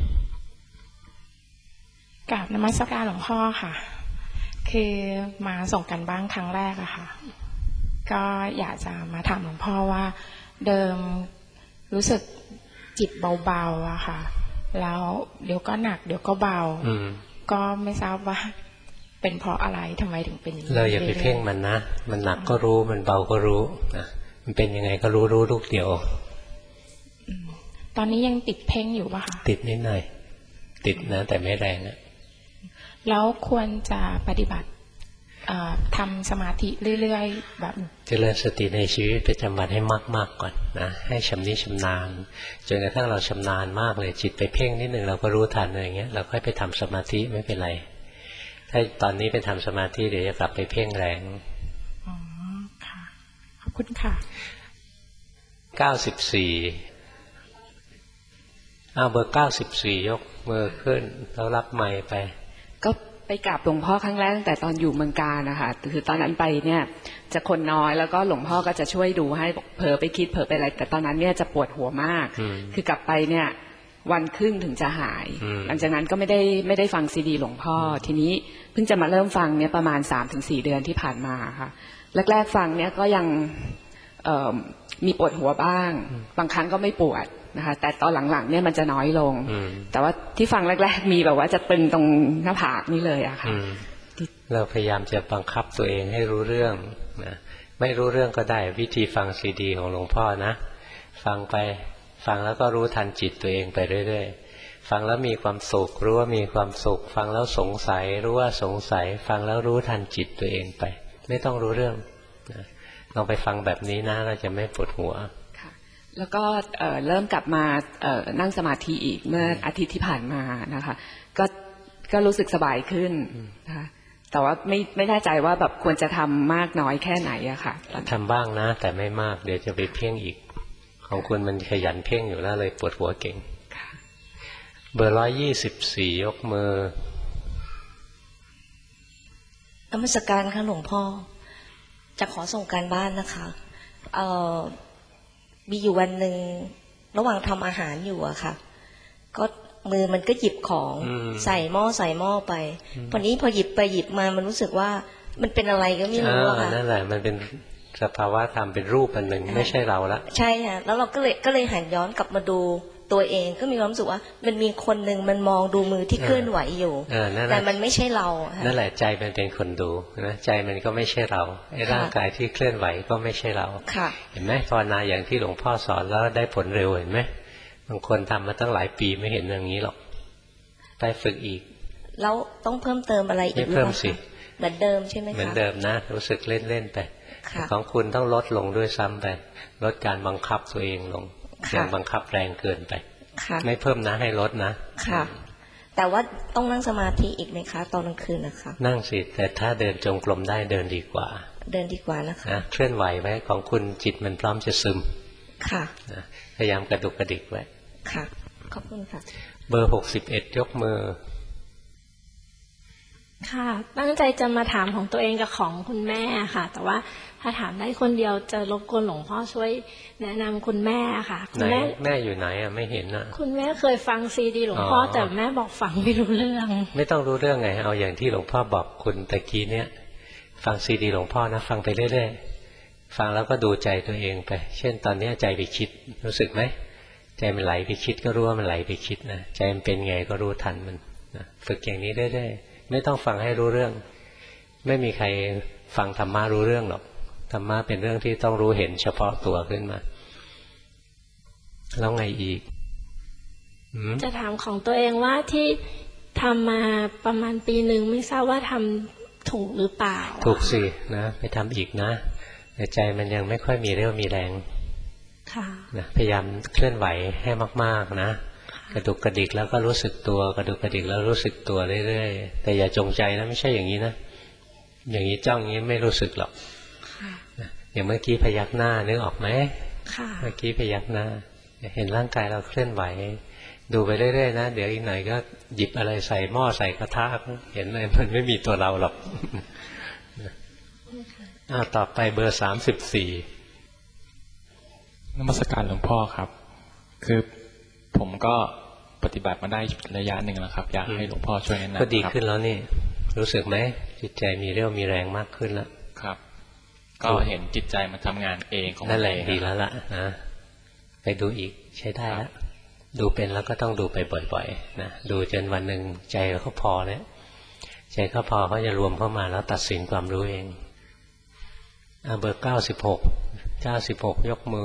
อกราบนมัสการหลวงพ่อค่ะคือมาส่งกันบ้างครั้งแรกอะค่ะก็อยากจะมาถามหลวงพ่อว่าเดิมรู้สึกจิตเบาๆอะค่ะแล้วเดี๋ยวก็หนักเดี๋ยวก็เบาก็ไม่ทราบว่าเป็นเพราะอะไรทำไมถึงเป็นอย่างนี้เราอย่าไปเพ่งมันนะมันหนักก็รู้มันเบาก็รู้นะมันเป็นยังไงก็รู้ลูกเดียวตอนนี้ยังติดเพ่งอยู่ป่ะคะติดนิดหน่อยติดนะแต่ไม่แรงนะแล้วควรจะปฏิบัติทำสมาธิเรื่อยๆแบบเจริญสติในชีวิตประจำวันให้มากๆก่อนนะให้ชำนิชำนาญจนกระทั่งเราชำนาญมากเลยจิตไปเพ่งนิดหนึ่งเราก็รู้ทันอะไรเงี้ยเราค่อยไปทำสมาธิไม่เป็นไรถ้าตอนนี้ไปทำสมาธิเดี๋ยวจะกลับไปเพ่งแรงอ๋อค่ะขอบคุณค่ะ 94เบอร์94ยกมือขึ้นแล้วรับไมค์ไปก็ไปกราบหลวงพ่อครั้งแรกตั้งแต่ตอนอยู่เมืองการนะคะคือตอนนั้นไปเนี่ยจะคนน้อยแล้วก็หลวงพ่อก็จะช่วยดูให้เผลอไปคิดเผลอไปอะไรแต่ตอนนั้นเนี่ยจะปวดหัวมากคือกลับไปเนี่ยวันครึ่งถึงจะหายหลังจากนั้นก็ไม่ได้ฟังซีดีหลวงพ่อทีนี้เพิ่งจะมาเริ่มฟังเนี่ยประมาณ 3-4 เดือนที่ผ่านมาค่ะแรกๆฟังเนี่ยก็ยังมีปวดหัวบ้างบางครั้งก็ไม่ปวดนะคะแต่ตอนหลังๆเนี่ยมันจะน้อยลงแต่ว่าที่ฟังแรกๆมีแบบว่าจะตึงตรงหน้าผากนี่เลยอะค่ะเราพยายามจะบังคับตัวเองให้รู้เรื่องนะไม่รู้เรื่องก็ได้วิธีฟังซีดีของหลวงพ่อนะฟังไปฟังแล้วก็รู้ทันจิตตัวเองไปเรื่อยๆฟังแล้วมีความสุขรู้ว่ามีความสุขฟังแล้วสงสัยรู้ว่าสงสัยฟังแล้วรู้ทันจิตตัวเองไปไม่ต้องรู้เรื่องนะลองไปฟังแบบนี้นะเราจะไม่ปวดหัวแล้วก็เริ่มกลับมานั่งสมาธิอีกเมื่ออาทิตย์ที่ผ่านมานะคะก็รู้สึกสบายขึ้นนะคะแต่ว่าไม่แน่ใจว่าแบบควรจะทำมากน้อยแค่ไหนอะค่ะทำบ้างนะแต่ไม่มากเดี๋ยวจะไปเพ่งอีกของคุณมันขยันเพ่งอยู่แล้วเลยปวดหัวเก่งเบอร์124ยกมือนมัสการค่ะหลวงพ่อจะขอส่งการบ้านนะคะมีอยู่วันหนึ่งระหว่างทำอาหารอยู่อะค่ะก็มือมันก็หยิบของใส่หม้อไปพอหยิบไปหยิบมามันรู้สึกว่ามันเป็นอะไรก็ไม่รู้อะค่ะนั่นแหละมันเป็นสภาวะธรรมเป็นรูปอันหนึ่งไม่ใช่เราละใช่ค่ะแล้วเราก็เลยหันย้อนกลับมาดูตัวเองก็มีความรู้สึกว่ามันมีคนหนึ่งมันมองดูมือที่เคลื่อนไหวอยู่แต่มันไม่ใช่เรานั่นแหละใจมันเป็นคนดูนะใจมันก็ไม่ใช่เราไอ้ร่างกายที่เคลื่อนไหวก็ไม่ใช่เราเห็นไหมภาวนาอย่างที่หลวงพ่อสอนแล้วได้ผลเร็วเห็นไหมบางคนทำมาตั้งหลายปีไม่เห็นอย่างนี้หรอกไปฝึกอีกแล้วต้องเพิ่มเติมอะไรอีกไม่เพิ่มสิเหมือนเดิมใช่ไหมคะเหมือนเดิมนะรู้สึกเล่นๆไปของคุณต้องลดลงด้วยซ้ำไปลดการบังคับตัวเองลงอย่าบังคับแรงเกินไปค่ะไม่เพิ่มนะให้ลดนะค่ะแต่ว่าต้องนั่งสมาธิอีกไหมคะตอนกลางคืนนะคะนั่งสิแต่ถ้าเดินจงกรมได้เดินดีกว่าเดินดีกว่านะคะนะเคลื่อนไหวไว้ของคุณจิตมันพร้อมจะซึมค่ะนะพยายามกระดุกกระดิกไว้ค่ะขอบคุณค่ะเบอร์61ยกมือค่ะตั้งใจจะมาถามของตัวเองกับของคุณแม่ค่ะแต่ว่าถ้าถามได้คนเดียวจะรบกวนหลวงพ่อช่วยแนะนำคุณแม่ค่ะคุณแม่อยู่ไหนอ่ะไม่เห็นอ่ะคุณแม่เคยฟังซีดีหลวงพ่อแต่แม่บอกฟังไม่รู้เรื่องไม่ต้องรู้เรื่องไงเอาอย่างที่หลวงพ่อบอกคุณตะกี้เนี่ยฟังซีดีหลวงพ่อนะฟังไปเรื่อยๆฟังแล้วก็ดูใจตัวเองไปเช่นตอนนี้ใจไปคิดรู้สึกไหมใจมันไหลไปคิดก็รู้ว่ามันไหลไปคิดนะใจมันเป็นไงก็รู้ทันมันนะฝึกอย่างนี้เรื่อยๆไม่ต้องฟังให้รู้เรื่องไม่มีใครฟังธรรมะรู้เรื่องหรอกธรรมะเป็นเรื่องที่ต้องรู้เห็นเฉพาะตัวขึ้นมาแล้วไงอีกจะถามของตัวเองว่าที่ทำมาประมาณปีหนึ่งไม่ทราบว่าทำถูกหรือเปล่าถูกสินะไปทำอีกนะแต่ใจมันยังไม่ค่อยมีเรี่ยวมีแรงค่ะนะพยายามเคลื่อนไหวให้มากๆนะกระดุกกระดิกแล้วก็รู้สึกตัวกระดุกกระดิกแล้วรู้สึกตัวเรื่อยๆแต่อย่าจงใจนะไม่ใช่อย่างนี้นะอย่างนี้จ้องอย่างนี้ไม่รู้สึกหรอกอย่างเมื่อกี้พยักหน้านึกออกไหมเมื่อกี้พยักหน้าเห็นร่างกายเราเคลื่อนไหวดูไปเรื่อยๆนะเดี๋ยวอีกหน่อยก็หยิบอะไรใส่หม้อใส่กระทะเห็นเลยมันไม่มีตัวเราหรอกต่อไปเบอร์34 นมัสการหลวงพ่อครับคือผมก็ปฏิบัติมาได้ระยะหนึ่งแล้วครับอยากให้หลวงพ่อช่วยแนะนำก็ดีขึ้นแล้วนี่รู้สึกไหมจิตใจมีเรี่ยวมีแรงมากขึ้นแล้วครับก็เห็นจิตใจมันทำงานเองของมันนั่นแหละดีแล้วล่ะนะไปดูอีกใช้ได้แล้วดูเป็นแล้วก็ต้องดูไปบ่อยๆนะดูจนวันหนึ่งใจเขาพอแล้วใจเขาพอเขาจะรวมเข้ามาแล้วตัดสินความรู้เองเบอร์96ยกมื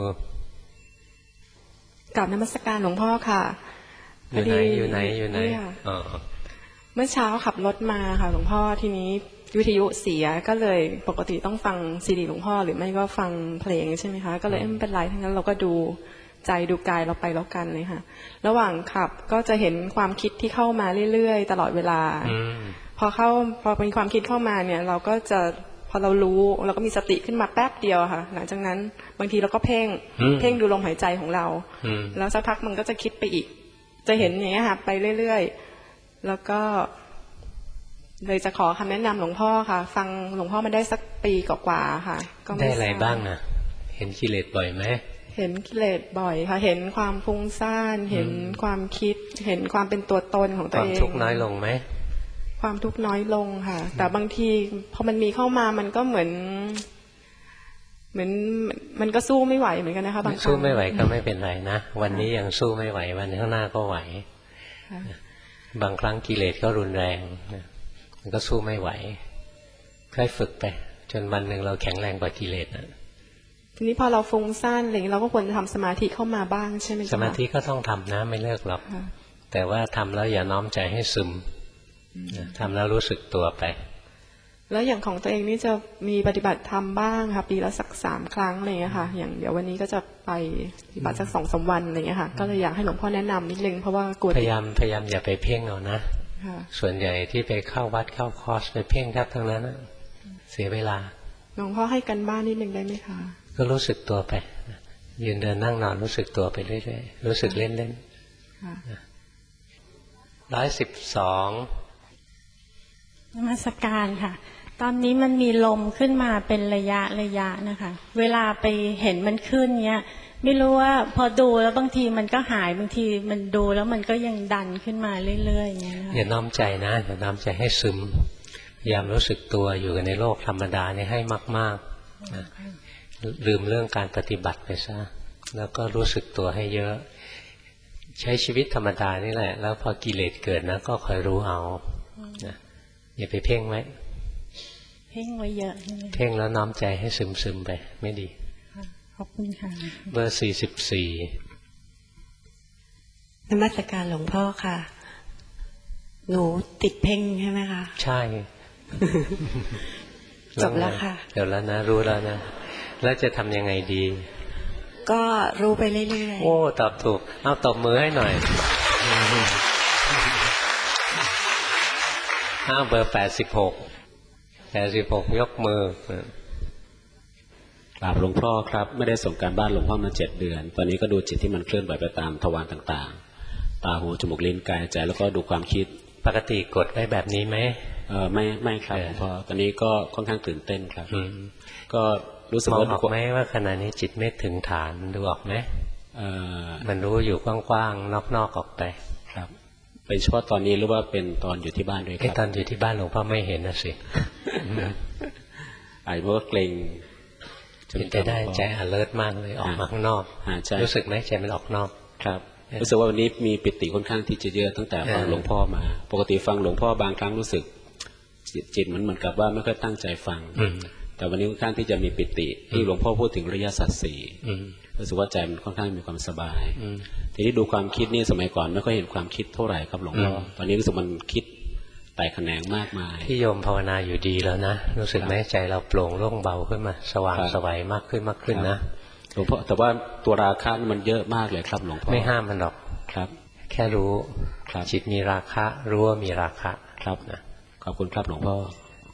อกราบนมัสการหลวงพ่อค่ะอยู่ไหนเมื่อเช้าขับรถมาค่ะหลวงพ่อทีนี้วิทยุเสียก็เลยปกติต้องฟังซีดีหลวงพ่อหรือไม่ก็ฟังเพลงใช่ไหมคะก็เลยไม่เป็นไรทั้งนั้นเราก็ดูใจดูกายเราไปแล้วกันเลยค่ะระหว่างขับก็จะเห็นความคิดที่เข้ามาเรื่อยๆตลอดเวลาพอมีความคิดเข้ามาเนี่ยเราก็จะพอเรารู้เราก็มีสติขึ้นมาแป๊บเดียวค่ะหลังจากนั้นบางทีเราก็เพ่งดูลมหายใจของเราแล้วสักพักมันก็จะคิดไปอีกจะเห็นอย่างเงี้ยค่ะไปเรื่อยๆแล้วก็เลยจะขอคำแนะนำหลวงพ่อค่ะฟังหลวงพ่อมาได้สักปีกว่าๆค่ะก็ได้อะไรบ้างนะเห็นกิเลสบ่อยไหมเห็นกิเลสบ่อยค่ะเห็นความฟุ้งซ่านเห็นความคิดเห็นความเป็นตัวตนของตัวเองความทุกข์น้อยลงไหมความทุกข์น้อยลงค่ะแต่บางทีพอมันมีเข้ามามันก็เหมือนมันก็สู้ไม่ไหวเหมือนกันนะคะบางครั้งสู้ไม่ไหวก็ไม่เป็นไรนะวันนี้ยังสู้ไม่ไหววันข้างหน้าก็ไหวบางครั้งกิเลสก็รุนแรงมันก็สู้ไม่ไหวค่อยฝึกไปจนวันหนึ่งเราแข็งแรงกว่ากิเลสนะทีนี้พอเราฟุ้งซ่านอะไรอย่างนี้เราก็ควรจะทำสมาธิเข้ามาบ้างใช่ไหมคะสมาธิก็ต้องทำนะไม่เลิกหรอกแต่ว่าทำแล้วอย่าน้อมใจให้ซึมทำแล้วรู้สึกตัวไปแล้วอย่างของตัวเองนี่จะมีปฏิบัติธรรมบ้างค่ะปีละสัก3 ครั้งอะไรอย่างเงี้ยค่ะอย่างเดี๋ยววันนี้ก็จะไปปฏิบัติสัก2-3 วันอะไรอย่างเงี้ยค่ะก็เลยอยากให้หลวงพ่อแนะนำนิดนึงเพราะว่ากลัวพยายามอย่าไปเพ่งเอานะส่วนใหญ่ที่ไปเข้าวัดเข้าคอร์สไปเพ่งแทบทั้งนั้นเสียเวลาหลวงพ่อให้กันบ้านนิดนึงได้ไหมคะก็รู้สึกตัวไปยืนเดินนั่งนอนรู้สึกตัวไปเรื่อยๆรู้สึกเล่น112 นมัสการค่ะตอนนี้มันมีลมขึ้นมาเป็นระยะนะคะเวลาไปเห็นมันขึ้นเนี้ยไม่รู้ว่าพอดูแล้วบางทีมันก็หายบางทีมันดูแล้วมันก็ยังดันขึ้นมาเรื่อยๆเงี้ยอย่าน้อมใจนะอย่าน้อมใจให้ซึมพยายามรู้สึกตัวอยู่ในโลกธรรมดาเนี่ยให้มากๆนะลืมเรื่องการปฏิบัติไปซะแล้วก็รู้สึกตัวให้เยอะใช้ชีวิตธรรมดานี่แหละแล้วพอกิเลสเกิดนะก็คอยรู้เอานะอย่าไปเพ่งไว้เพ่งไว้เยอะเพ่งแล้วน้อมใจให้ซึมๆไปไม่ดีขอบคุณค่ะเบอร์44 นมัสการหลวงพ่อค่ะหนูติดเพ่งใช่ไหมคะใช่จบแล้วค่ะเดี๋ยวแล้วนะรู้แล้วนะแล้วจะทำยังไงดีก็รู้ไปเรื่อยๆโอ้ตอบถูกเอาตบมือให้หน่อยเบอร์86ยกมือกราบหลวงพ่อครับไม่ได้ส่งการบ้านหลวงพ่อมา7 เดือนตอนนี้ก็ดูจิตที่มันเคลื่อนไหวไปตามทวารต่างๆตาหูจมูกลิ้นกายใจแล้วก็ดูความคิดปกติกดไว้แบบนี้ไหมไม่ครับหลวงพ่อตอนนี้ก็ค่อนข้างตื่นเต้นครับก็รู้สึกว่าออกไหมว่าขณะนี้จิตไม่ถึงฐานดูออกไหมมันรู้อยู่กว้างๆนอกๆออกไปครับเป็นเฉพาะตอนนี้หรือว่าเป็นตอนอยู่ที่บ้านด้วยครับตอนอยู่ที่บ้านหลวงพ่อไม่เห็นนะสิไอ้พวกเกรงเป็นไปได้ใจ alert มากเลยออกมาข้างนอกรู้สึกไหมใจมันออกนอกครับรู้สึกว่าวันนี้มีปิติค่อนข้างที่จะเยอะตั้งแต่ฟังหลวงพ่อมาปกติฟังหลวงพ่อบางครั้งรู้สึกจิตเหมือนกับว่าไม่ค่อยตั้งใจฟังแต่วันนี้ค่อนข้างที่จะมีปิติที่หลวงพ่อพูดถึงอริยสัจ 4รู้สึกว่าใจมันค่อนข้างมีความสบายทีนี้ดูความคิดนี่สมัยก่อนไม่ค่อยเห็นความคิดเท่าไหร่ครับหลวงพ่อตอนนี้รู้สึกมันคิดไต่แขนงมากมายที่โยมภาวนาอยู่ดีแล้วนะรู้สึกไหมใจเราโปร่งโล่งเบาขึ้นมาสว่างสวัยมากขึ้นนะหลวงพ่อแต่ว่าตัวราคะมันเยอะมากเลยครับหลวงพ่อไม่ห้ามมันหรอกครับแค่รู้จิตมีราคะรู้ว่ามีราคะครับนะขอบคุณครับหลวงพ่อ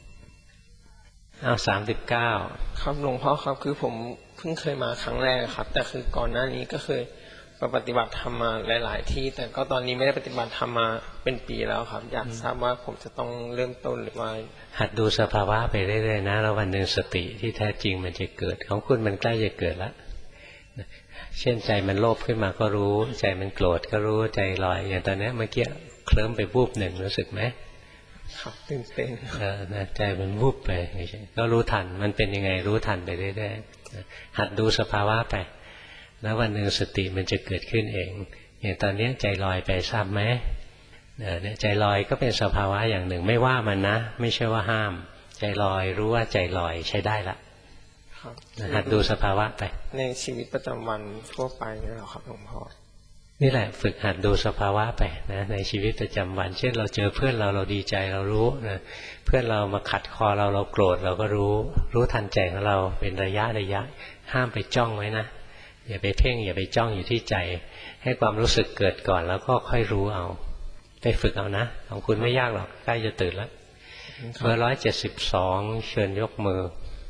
39 ครับหลวงพ่อครับคือผมเพิ่งเคยมาครั้งแรกครับแต่คือก่อนหน้านี้ก็เคยปฏิบัติธรรมมาหลายๆที่แต่ก็ตอนนี้ไม่ได้ปฏิบัติธรรมมาเป็นปีแล้วครับอยากทราบว่าผมจะต้องเริ่มต้นหรือว่าหัดดูสภาวะไปเรื่อยๆนะแล้ววันหนึ่งสติที่แท้จริงมันจะเกิดของคุณมันใกล้จะเกิดแล้วเช่นใจมันโลภขึ้นมาก็รู้ใจมันโกรธก็รู้ใจลอยอย่างตอนนี้เมื่อกี้เคลิ้มไปวูบหนึ่งรู้สึกไหมครับตื่นเต้นนะใจมันวูบไปก็รู้ทันมันเป็นยังไงรู้ทันไปเรื่อยๆหัดดูสภาวะไปแล้ววันหนึ่งสติมันจะเกิดขึ้นเองอย่างตอนนี้ใจลอยไปทราบไหมเนี่ยใจลอยก็เป็นสภาวะอย่างหนึ่งไม่ว่ามันนะไม่ใช่ว่าห้ามใจลอยรู้ว่าใจลอยใช้ได้ละหัดดูสภาวะไปในชีวิตประจำวันทั่วไปนี่แหละครับหลวงพ่อนี่แหละฝึกหัดดูสภาวะไปนะในชีวิตประจำวันเช่นเราเจอเพื่อนเราดีใจเรารู้นะเพื่อนเรามาขัดคอเราโกรธเราก็รู้ทันใจของเราเป็นระยะห้ามไปจ้องไว้นะอย่าไปเพ่งอย่าไปจ้องอยู่ที่ใจให้ความรู้สึกเกิดก่อนแล้วก็ค่อยรู้เอาไปฝึกเอานะของคุณไม่ยากหรอกใกล้จะตื่นแล้วเบอร์172เชิญยกมือ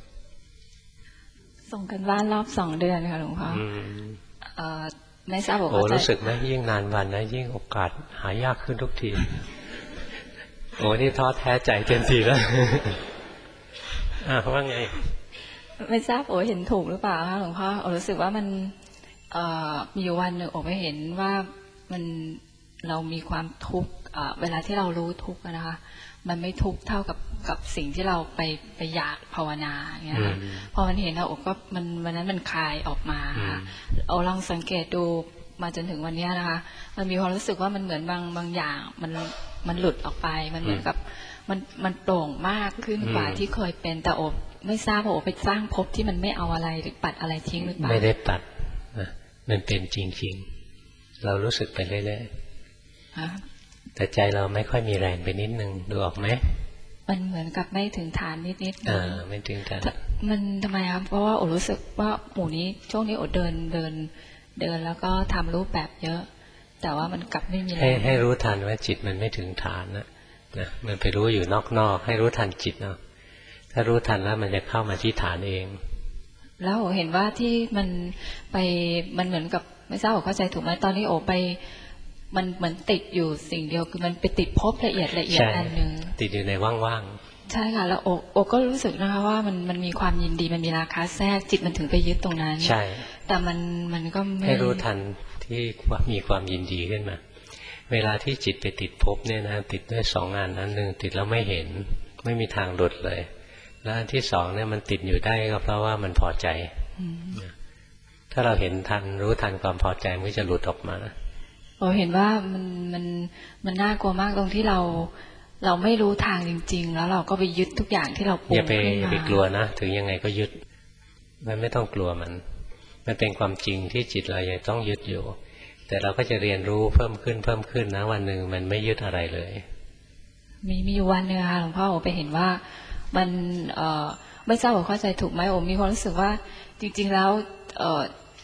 ส่งกันบ้านรอบ2 เดือนค่ะหลวงพ่อไม่ทราบว่ารู้สึกไหมยิ่งนานวันนะยิ่งโอกาสหายากขึ้นทุกทีโอ้นี่ท้อแท้ใจเต็มทีแล้วว่าไงไม่ทราบโอเห็นถูกหรือเปล่าคะหลวงพ่อโอรู้สึกว่ามันมีอยู่วันหนึ่งโอไปเห็นว่ามันเรามีความทุกข์เวลาที่เรารู้ทุกข์นะคะมันไม่ทุกข์เท่ากับสิ่งที่เราไปอยากภาวนาอย่างเงี้ยพอมันเห็นแล้วโอก็วันนั้นมันคลายออกมาโอลองสังเกตดูมาจนถึงวันนี้นะคะมันมีความรู้สึกว่ามันเหมือนบางอย่างมันหลุดออกไปมันเหมือนกับมันโปร่งมากขึ้นกว่าที่เคยเป็นแต่โอไม่ทราบว่าโอไปสร้างภพที่มันไม่เอาอะไรหรือปัดอะไรทิ้งหรือเปล่าไม่ได้ปัดนะมันเป็นจริงๆเรารู้สึกไปเรื่อยๆแต่ใจเราไม่ค่อยมีแรงไปนิดนึงดูออกไหมมันเหมือนกับไม่ถึงฐานนิดไม่ถึงฐานมันทำไมครับเพราะว่าโอรู้สึกว่าหมู่นี้ช่วงนี้โอเดินแล้วก็ทำรูปแบบเยอะแต่ว่ามันกลับไม่มีแรงให้รู้ทันว่าจิตมันไม่ถึงฐานนะมันไปรู้อยู่นอกให้รู้ทันจิตเนาะถ้ารู้ทันแล้วมันจะเข้ามาที่ฐานเองแล้วโอเห็นว่าที่มันเหมือนกับไม่ทราบโอเข้าใจถูกไหมตอนนี้โอไปมันเหมือนติดอยู่สิ่งเดียวคือมันไปติดภพละเอียดอันนึงติดอยู่ในว่างๆใช่ค่ะแล้วโอก็รู้สึกนะคะว่ามันมีความยินดีมันมีราคาแทรกจิตมันถึงไปยึดตรงนั้นใช่แต่มันก็ไม่ให้รู้ทันที่มีความยินดีขึ้นมาเวลาที่จิตไปติดภพเนี่ยนะติดด้วย2 อันอันหนึ่งติดแล้วไม่เห็นไม่มีทางหลุดเลยแล้วอันที่2เนี่ยมันติดอยู่ได้ก็เพราะว่ามันพอใจถ้าเราเห็นทันรู้ทันความพอใจมันจะหลุดออกมาเราเห็นว่ามันน่ากลัวมากตรงที่เราไม่รู้ทางจริงๆแล้วเราก็ไปยึดทุกอย่างที่เราปรุงขึ้นมาอย่าไปกลัวนะถึงยังไงก็ยึดมันไม่ต้องกลัวมันเป็นความจริงที่จิตเรายังต้องยึดอยู่แต่เราก็จะเรียนรู้เพิ่มขึ้นนะวันหนึ่งมันไม่ยึดอะไรเลยมีอยู่วันนึงค่ะหลวงพ่อโอไปเห็นว่ามันไม่ทราบว่าเข้าใจถูกไหมโอมีความรู้สึกว่าจริงๆแล้ว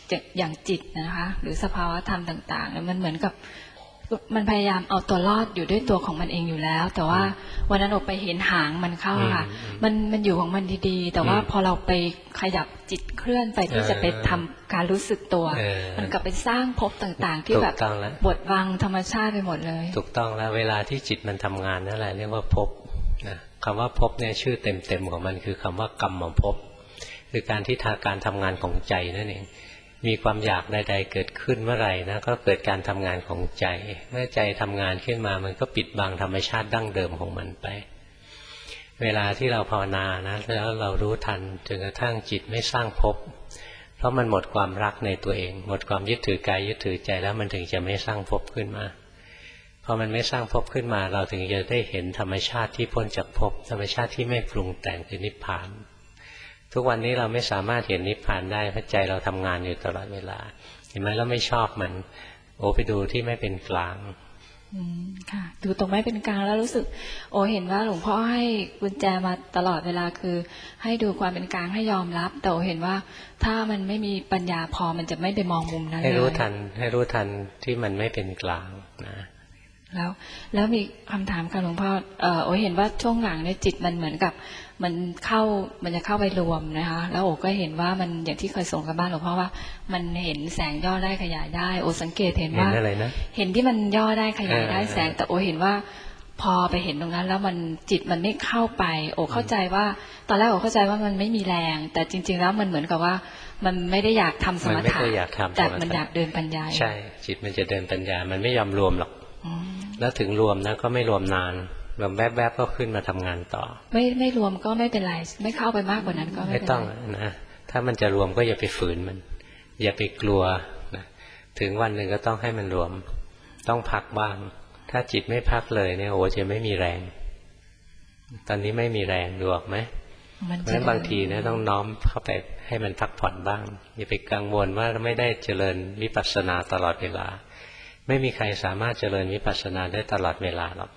อย่างจิตนะคะหรือสภาวะธรรมต่างๆเนี่ยมันเหมือนกับมันพยายามเอาตัวรอดอยู่ด้วยตัวของมันเองอยู่แล้วแต่ว่าวันนั้นออกไปเห็นหางมันเข้าค่ะมันอยู่ของมันดีๆแต่ว่าพอเราไปขยับจิตเคลื่อนไปที่จะไปทำการรู้สึกตัวมันกลับไปสร้างภพต่างๆที่แบบบดบังธรรมชาติไปหมดเลยถูกต้องแล้วเวลาที่จิตมันทำงานนั่นแหละเรียกว่าภพนะคำว่าภพเนี่ยชื่อเต็มๆของมันคือคำว่ากรรมภพคือการที่การทำงานของใจนั่นเองมีความอยากใดๆเกิดขึ้นเมื่อไหร่นะก็เกิดการทำงานของใจเมื่อใจทำงานขึ้นมามันก็ปิดบังธรรมชาติดั้งเดิมของมันไปเวลาที่เราภาวนานะแล้วเรารู้ทันจนกระทั่งจิตไม่สร้างภพเพราะมันหมดความรักในตัวเองหมดความยึดถือกายยึดถือใจแล้วมันถึงจะไม่สร้างภพขึ้นมาพอมันไม่สร้างภพขึ้นมาเราถึงจะได้เห็นธรรมชาติที่พ้นจากภพธรรมชาติที่ไม่ปรุงแต่งคือนิพพานทุกวันนี้เราไม่สามารถเห็นนิพพานได้เพราะใจเราทำงานอยู่ตลอดเวลาเห็นไหมเราไม่ชอบมันไปดูที่ไม่เป็นกลางค่ะดูตรงไม่เป็นกลางแล้วรู้สึกเห็นว่าหลวงพ่อให้กุญแจมาตลอดเวลาคือให้ดูความเป็นกลางให้ยอมรับแต่เห็นว่าถ้ามันไม่มีปัญญาพอมันจะไม่ไปมองมุมนั้นเลยให้รู้ทันที่มันไม่เป็นกลางนะแล้วมีคำถามค่ะหลวงพ่อเห็นว่าช่วงหลังในจิตมันเหมือนกับมันจะเข้าไปรวมนะคะแล้วก็เห็นว่ามันอย่างที่เคยส่งกับบ้านหลวงพ่อว่ามันเห็นแสงย่อได้ขยายได้สังเกตเห็นว่าเห็นที่มันย่อได้ขยายได้แสงแต่เห็นว่าพอไปเห็นตรงนั้นแล้วมันจิตมันไม่เข้าไปเข้าใจว่าตอนแรกเข้าใจว่ามันไม่มีแรงแต่จริงๆแล้วมันเหมือนกับว่ามันไม่ได้อยากทำสมถะแต่มันอยากเดินปัญญาใช่จิตมันจะเดินปัญญามันไม่ยอมรวมหรอกแล้วถึงรวมนะก็ไม่รวมนานรวมแวบๆก็ขึ้นมาทำงานต่อไม่รวมก็ไม่เป็นไรไม่เข้าไปมากกว่านั้นก็ไม่ต้องนะถ้ามันจะรวมก็อย่าไปฝืนมันอย่าไปกลัวนะถึงวันหนึ่งก็ต้องให้มันรวมต้องพักบ้างถ้าจิตไม่พักเลยเนี่ยจะไม่มีแรงตอนนี้ไม่มีแรงดูออกไหมเพราะฉะนั้นบางทีนะต้องน้อมเข้าไปให้มันพักผ่อนบ้างอย่าไปกังวลว่าไม่ได้เจริญวิปัสสนาตลอดเวลาไม่มีใครสามารถเจริญวิปัสสนาได้ตลอดเวลาหรอก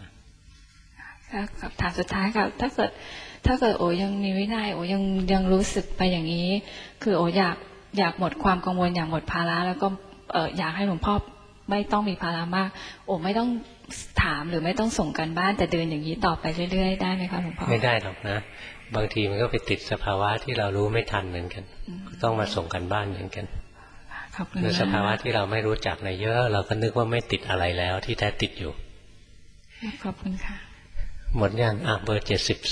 คำถามสุดท้ายค่ะถ้าเกิดยังมีวินัยยังรู้สึกไปอย่างนี้คืออยากหมดความกังวลอยากหมดภาระแล้วก็อยากให้หลวงพ่อไม่ต้องมีภาระมากไม่ต้องถามหรือไม่ต้องส่งกันบ้านแต่เดินอย่างนี้ต่อไปเรื่อยๆได้ไหมคะหลวงพ่อไม่ได้หรอกนะบางทีมันก็ไปติดสภาวะที่เรารู้ไม่ทันเหมือนกันต้องมาส่งกันบ้านเหมือนกันในสภาวะที่เราไม่รู้จักในเยอะเราก็นึกว่าไม่ติดอะไรแล้วที่แท้ติดอยู่ขอบคุณค่ะหมดยังเบอร์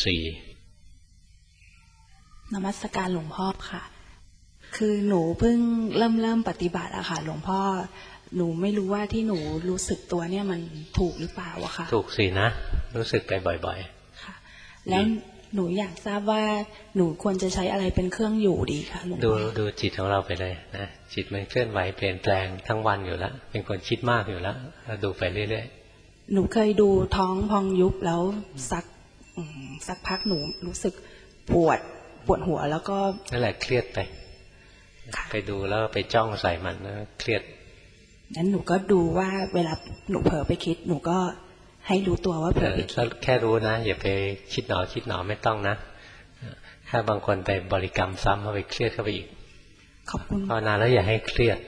74 นมัสการหลวงพ่อค่ะคือหนูเพิ่งเริ่มปฏิบัติอะค่ะหลวงพ่อหนูไม่รู้ว่าที่หนูรู้สึกตัวเนี่ยมันถูกหรือเปล่าอะค่ะถูกสินะรู้สึกไปบ่อยๆค่ะแล้วหนูอยากทราบว่าหนูควรจะใช้อะไรเป็นเครื่องอยู่ดีคะหลวงพ่อดูจิตของเราไปเลยนะจิตมันเคลื่อนไหวเปลี่ยนแปลงทั้งวันอยู่แล้วเป็นคนคิดมากอยู่แล้วดูไปเรื่อยๆหนูเคยดูท้องพองยุบแล้วสักพักหนูรู้สึกปวดหัวแล้วก็นั่นแหละเครียดไปดูแล้วไปจ้องใส่มันแล้วเครียดนั้นหนูก็ดูว่าเวลาหนูเผลอไปคิดหนูก็ให้รู้ตัวว่าเผลอไปคิดแค่รู้นะอย่าไปคิดหนอไม่ต้องนะถ้าบางคนไปบริกรรมซ้ำเข้าไปเครียดเข้าไปอีกขอบคุณภาวนาแล้วอย่าให้เครียด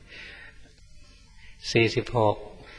46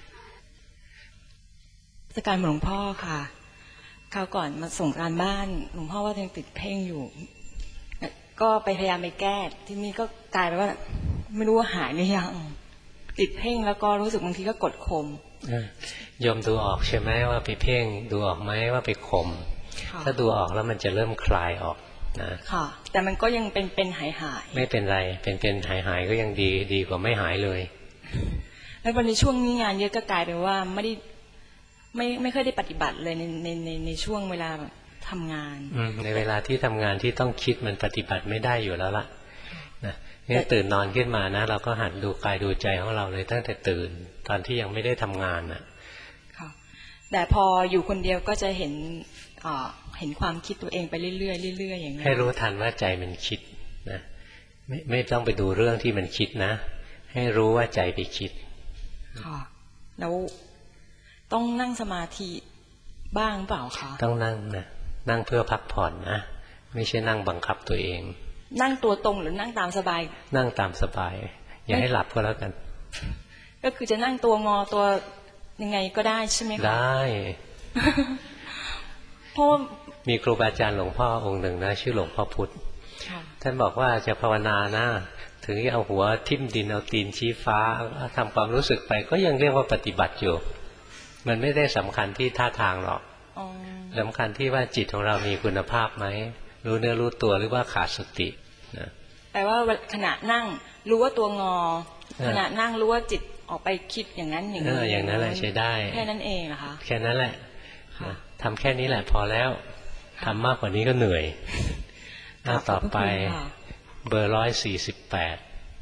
สการหลวงพ่อค่ะคราวก่อนมาส่งการบ้านหลวงพ่อว่ายังติดเพ่งอยู่ก็พยายามไปแก้ที่นี่ก็กลายไปว่าไม่รู้ว่าหายหรือยังติดเพ่งแล้วก็รู้สึกบางทีก็กดข่มยมดูออกใช่ไหมว่าไปเพ่งดูออกไหมว่าไปข่มถ้าดูออกแล้วมันจะเริ่มคลายออกนะค่ะแต่มันก็ยังเป็นหายไม่เป็นไรเป็นหายก็ยังดีกว่าไม่หายเลยแล้ววันในช่วงนี้งานเยอะก็กลายเป็นว่าไม่ค่อยได้ปฏิบัติเลยในช่วงเวลาทำงานในเวลาที่ทำงานที่ต้องคิดมันปฏิบัติไม่ได้อยู่แล้วล่ะนะเนี่ยตื่นนอนขึ้นมานะเราก็หัดดูกายดูใจของเราเลยตั้งแต่ตื่นตอนที่ยังไม่ได้ทำงานน่ะค่ะแต่พออยู่คนเดียวก็จะเห็นความคิดตัวเองไปเรื่อยๆเรื่อยๆอย่างนี้ให้รู้ทันว่าใจมันคิดนะไม่ต้องไปดูเรื่องที่มันคิดนะให้รู้ว่าใจไปคิดค่ะแล้วต้องนั่งสมาธิบ้างเปล่าคะต้องนั่งนะนั่งเพื่อพักผ่อนนะไม่ใช่นั่งบังคับตัวเองนั่งตัวตรงหรือนั่งตามสบายนั่งตามสบายอย่าให้หลับก็แล้วกันก็คือจะนั่งตัวงอตัวยังไงก็ได้ใช่ไหมคะได้เพราะมีครูบาอาจารย์หลวงพ่อองค์หนึ่งนะชื่อหลวงพ่อพุธท่านบอกว่าจะภาวนานะถึงจะเอาหัวทิ่มดินเอาตีนชี้ฟ้าทำความรู้สึกไปก็ยังเรียกว่าปฏิบัติอยู่มันไม่ได้สำคัญที่ท่าทางหรอกสำคัญที่ว่าจิตของเรามีคุณภาพไหมรู้เนื้อรู้ตัวหรือว่าขาดสตินะแปลว่าขณะนั่งรู้ว่าตัวงอขณะนั่งรู้ว่าจิตออกไปคิดอย่างนั้นอย่างนี้อย่างนั้นแหละใช้ได้แค่นั้นเองเหรอคะแค่นั้นแหละทำแค่นี้แหละพอแล้วทำมากกว่านี้ก็เหนื่อยหน้าต่อไปเบอร์148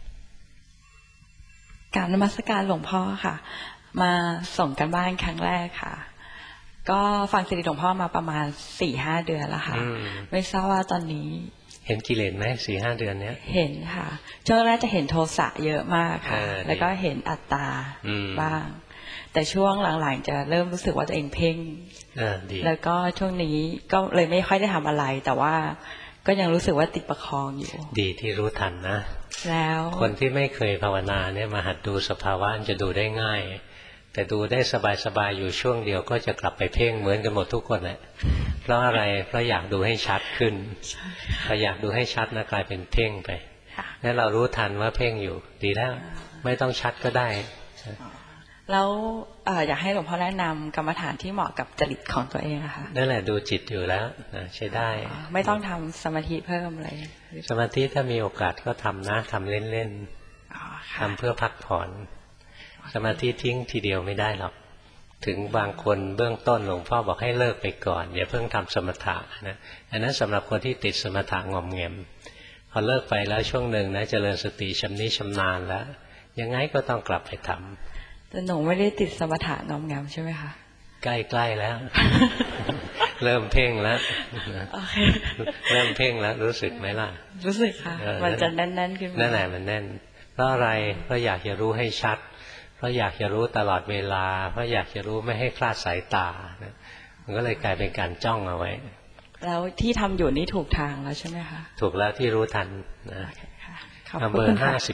การนมัสการหลวงพ่อค่ะมาส่งกันบ้านครั้งแรกค่ะก็ฟังซีดีหลวงพ่อมาประมาณ 4-5 เดือนแล้วค่ะไม่ทราบว่าตอนนี้เห็นกิเลสไหม 4-5 เดือนเนี้ยเห็นค่ะช่วงแรกจะเห็นโทสะเยอะมากค่ะแล้วก็เห็นอัตตาบ้างแต่ช่วงหลังๆจะเริ่มรู้สึกว่าตัวเองเพ่งแล้วก็ช่วงนี้ก็เลยไม่ค่อยได้ทำอะไรแต่ว่าก็ยังรู้สึกว่าติดประคองอยู่ดีที่รู้ทันนะแล้วคนที่ไม่เคยภาวนาเนี่ยมาหัดดูสภาวะจะดูได้ง่ายแต่ดูได้สบายๆอยู่ช่วงเดียวก็จะกลับไปเพ่งเหมือนกันหมดทุกคนแหละเพราะอะไรเพราะอยากดูให้ชัดขึ้นพออยากดูให้ชัดนะกลายเป็นเพ่งไปแล้วเรารู้ทันว่าเพ่งอยู่ดีแล้วไม่ต้องชัดก็ได้แล้วอยากให้หลวงพ่อแนะนำกรรมฐานที่เหมาะกับจริตของตัวเองค่ะนั่นแหละดูจิตอยู่แล้วใช้ได้ไม่ต้องทำสมาธิเพิ่มอะไรสมาธิถ้ามีโอกาสก็ทำนะทำเล่นๆทำเพื่อพักผ่อนสมาธิทิ้งทีเดียวไม่ได้หรอกถึงบางคนเบื้องต้นหลวงพ่อบอกให้เลิกไปก่อนอย่าเพิ่งทำสมถะนะอันนั้นสำหรับคนที่ติดสมถะงอมเงียมพอเลิกไปแล้วช่วงหนึ่งนะเจริญสติชำนิชำนาญแล้วยังไงก็ต้องกลับไปทำแต่หนูไม่ได้ติดสมถะงอมเงียมใช่ไหมคะใกล้ๆแล้ว เริ่มเพ่งแล้วเริ่มเพ่งแล้วรู้สึกไหมล่ะรู้สึกค่ะมันจะแน่นๆขึ้นนั่นแหละมันแน่นเพราะอะไรเพราะอยากจะรู้ให้ชัดเพราะอยากจะรู้ตลอดเวลาเพราะอยากจะรู้ไม่ให้คลาดสายตานะมันก็เลยกลายเป็นการจ้องเอาไว้แล้วที่ทำอยู่นี่ถูกทางแล้วใช่ไหมคะถูกแล้วที่รู้ทันนะเบอร์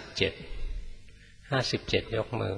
57ยกมือ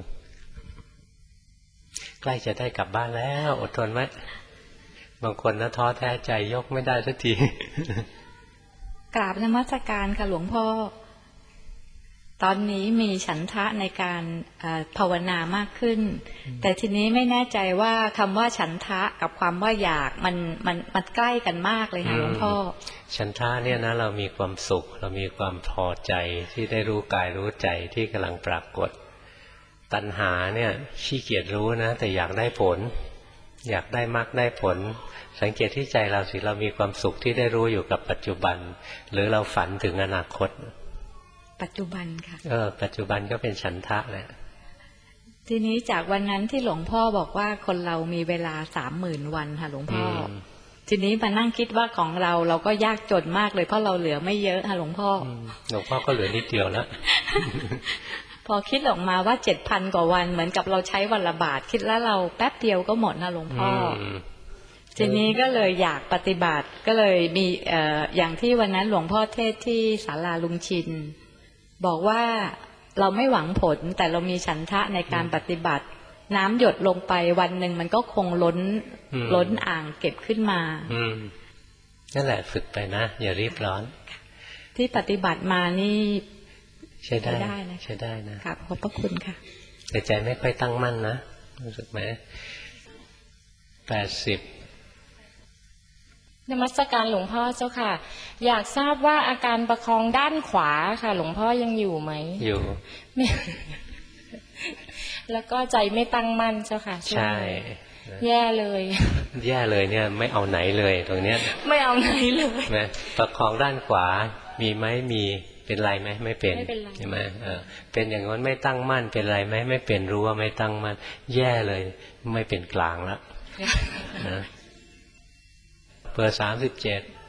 ใกล้จะได้กลับบ้านแล้วอดทนไว้บางคนนะท้อแท้ใจยกไม่ได้สักทีกราบนมัสการค่ะหลวงพ่อตอนนี้มีฉันทะในการภาวนามากขึ้นแต่ทีนี้ไม่แน่ใจว่าคำว่าฉันทะกับความว่าอยากมันใกล้กันมากเลยค่ะหลวงพ่อฉันทะเนี่ยนะเรามีความสุขเรามีความพอใจที่ได้รู้กายรู้ใจที่กำลังปรากฏตัณหาเนี่ยขี้เกียจรู้นะแต่อยากได้ผลอยากได้มรรคได้ผลสังเกตที่ใจเราสิเรามีความสุขที่ได้รู้อยู่กับปัจจุบันหรือเราฝันถึงอนาคตปัจจุบันค่ะปัจจุบันก็เป็นฉันทะแหละทีนี้จากวันนั้นที่หลวงพ่อบอกว่าคนเรามีเวลา30,000 วันค่ะหลวงพ่อทีนี้มานั่งคิดว่าของเราก็ยากจนมากเลยเพราะเราเหลือไม่เยอะค่ะหลวงพ่อหลวงพ่อก็เหลือนิดเดียวแล้วพอคิดออกมาว่า7,000 กว่าวันเหมือนกับเราใช้วันละบาทคิดแล้วเราแป๊บเดียวก็หมดนะหลวงพ่อทีนี้ก็เลยอยากปฏิบัติก็เลยมีอย่างที่วันนั้นหลวงพ่อเทศที่ศาลาลุงชินบอกว่าเราไม่หวังผลแต่เรามีฉันทะในการปฏิบัติน้ำหยดลงไปวันหนึ่งมันก็คงล้นอ่างเก็บขึ้นมานั่นแหละฝึกไปนะอย่ารีบร้อนที่ปฏิบัติมานี่ใช้ได้นะใช้ได้นะค่ะขอบพระคุณค่ะแต่ใจไม่ค่อยตั้งมั่นนะรู้สึกไหม80 นมัสการหลวงพ่อเจ้าค่ะอยากทราบว่าอาการประคองด้านขวาค่ะหลวงพ่อยังอยู่ไหมอยู่แล้วก็ใจไม่ตั้งมั่นเจ้าค่ะใช่แย่เลยแย่เลยเนี่ยไม่เอาไหนเลยตรงเนี้ยไม่เอาไหนเลยนะประคองด้านขวามีไหมมีเป็นไรไหมไม่เป็นใช่ไหมเป็นอย่างนั้นไม่ตั้งมั่นเป็นไรไหมไม่เป็นรู้ว่าไม่ตั้งมั่นแย่เลยไม่เป็นกลางแล้วนะเบอร์37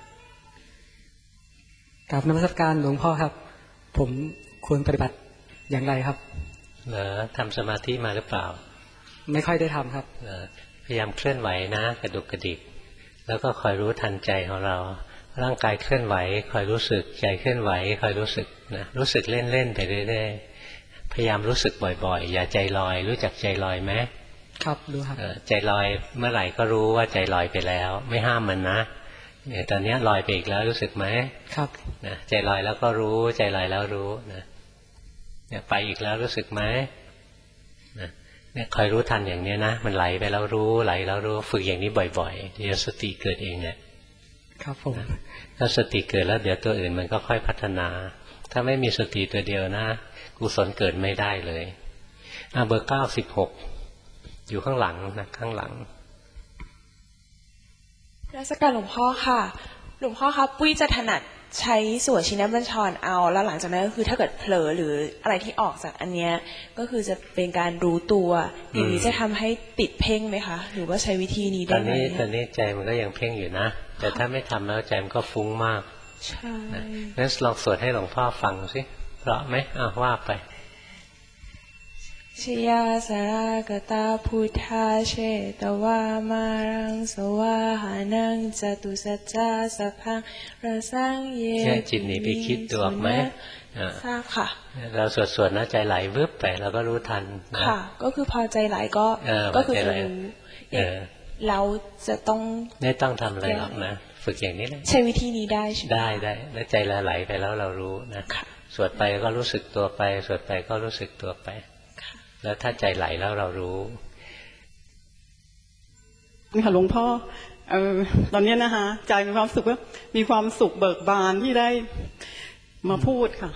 กับนมัสการหลวงพ่อครับผมควรปฏิบัติอย่างไรครับทำสมาธิมาหรือเปล่าไม่ค่อยได้ทำครับพยายามเคลื่อนไหวนะกระดุกกระดิกแล้วก็คอยรู้ทันใจของเราร่างกายเคลื่อนไหวคอยรู้สึกใจเคลื่อนไหวคอยรู้สึกนะรู้สึกเล่นๆไปเรื่อยๆพยายามรู้สึกบ่อยๆอย่าใจลอยรู้จักใจลอยไหมครับรู้ครับใจลอยเมื่อไหร่ก็รู้ว่าใจลอยไปแล้วไม่ห้ามมันนะเนี่ยตอนนี้ลอยไปอีกแล้วรู้สึกไหมครับนะใจลอยแล้วก็รู้ใจลอยแล้วรู้นะเนี่ยไปอีกแล้วรู้สึกไหมนะเนี่ยคอยรู้ทันอย่างนี้นะมันไหลไปแล้วรู้ไหลแล้วรู้ฝึกอย่างนี้บ่อยๆเดี๋ยวสติเกิดเองเนี่ยครับผมถ้าสติเกิดแล้วเดี๋ยวตัวอื่นมันก็ค่อยพัฒนาถ้าไม่มีสติตัวเดียวนะกุศลเกิดไม่ได้เลยเบอร์96อยู่ข้างหลังนะข้างหลังรัชกาลหลวงพ่อค่ะหลวงพ่อครับปุ้ยจะถนัดใช้สวดชินบัญชรเอาแล้วหลังจากนั้นก็คือถ้าเกิดเผลอหรืออะไรที่ออกจากอันเนี้ยก็คือจะเป็นการรู้ตัวอย่างนี้จะทำให้ติดเพ่งไหมคะหรือว่าใช้วิธีนี้ได้ไหมตอนนี้ใจมันก็ยังเพ่งอยู่นะแต่ถ้าไม่ทำแล้วใจมันก็ฟุ้งมากใช่งั้นลองสวดให้หลวงพ่อฟังสิเพราะไหมว่าไปชยาสากตาพุทธาเชตวามารังสวาหานังจตุสัจจาสัพพังระสังเยจิตหนีไปคิดตัวไหมทราบค่ะเราสวดนะใจไหลวืบไปเราก็รู้ทันค่ะก็คือพอใจไหลก็คือจะรู้เราจะต้องไม่ต้องทำอะไรหรอกนะฝึกอย่างนี้เลยใช้วิธีนี้ได้ใช่ไหมได้แล้วใจไหลไปแล้วเรารู้นะสวดไปก็รู้สึกตัวไปสวดไปก็รู้สึกตัวไปแล้วถ้าใจไหลแล้วเรารู้ค่ะหลวงพ่อตอนนี้นะคะใจมีความสุขว่ามีความสุขเบิกบานที่ได้มาพูดค่ะ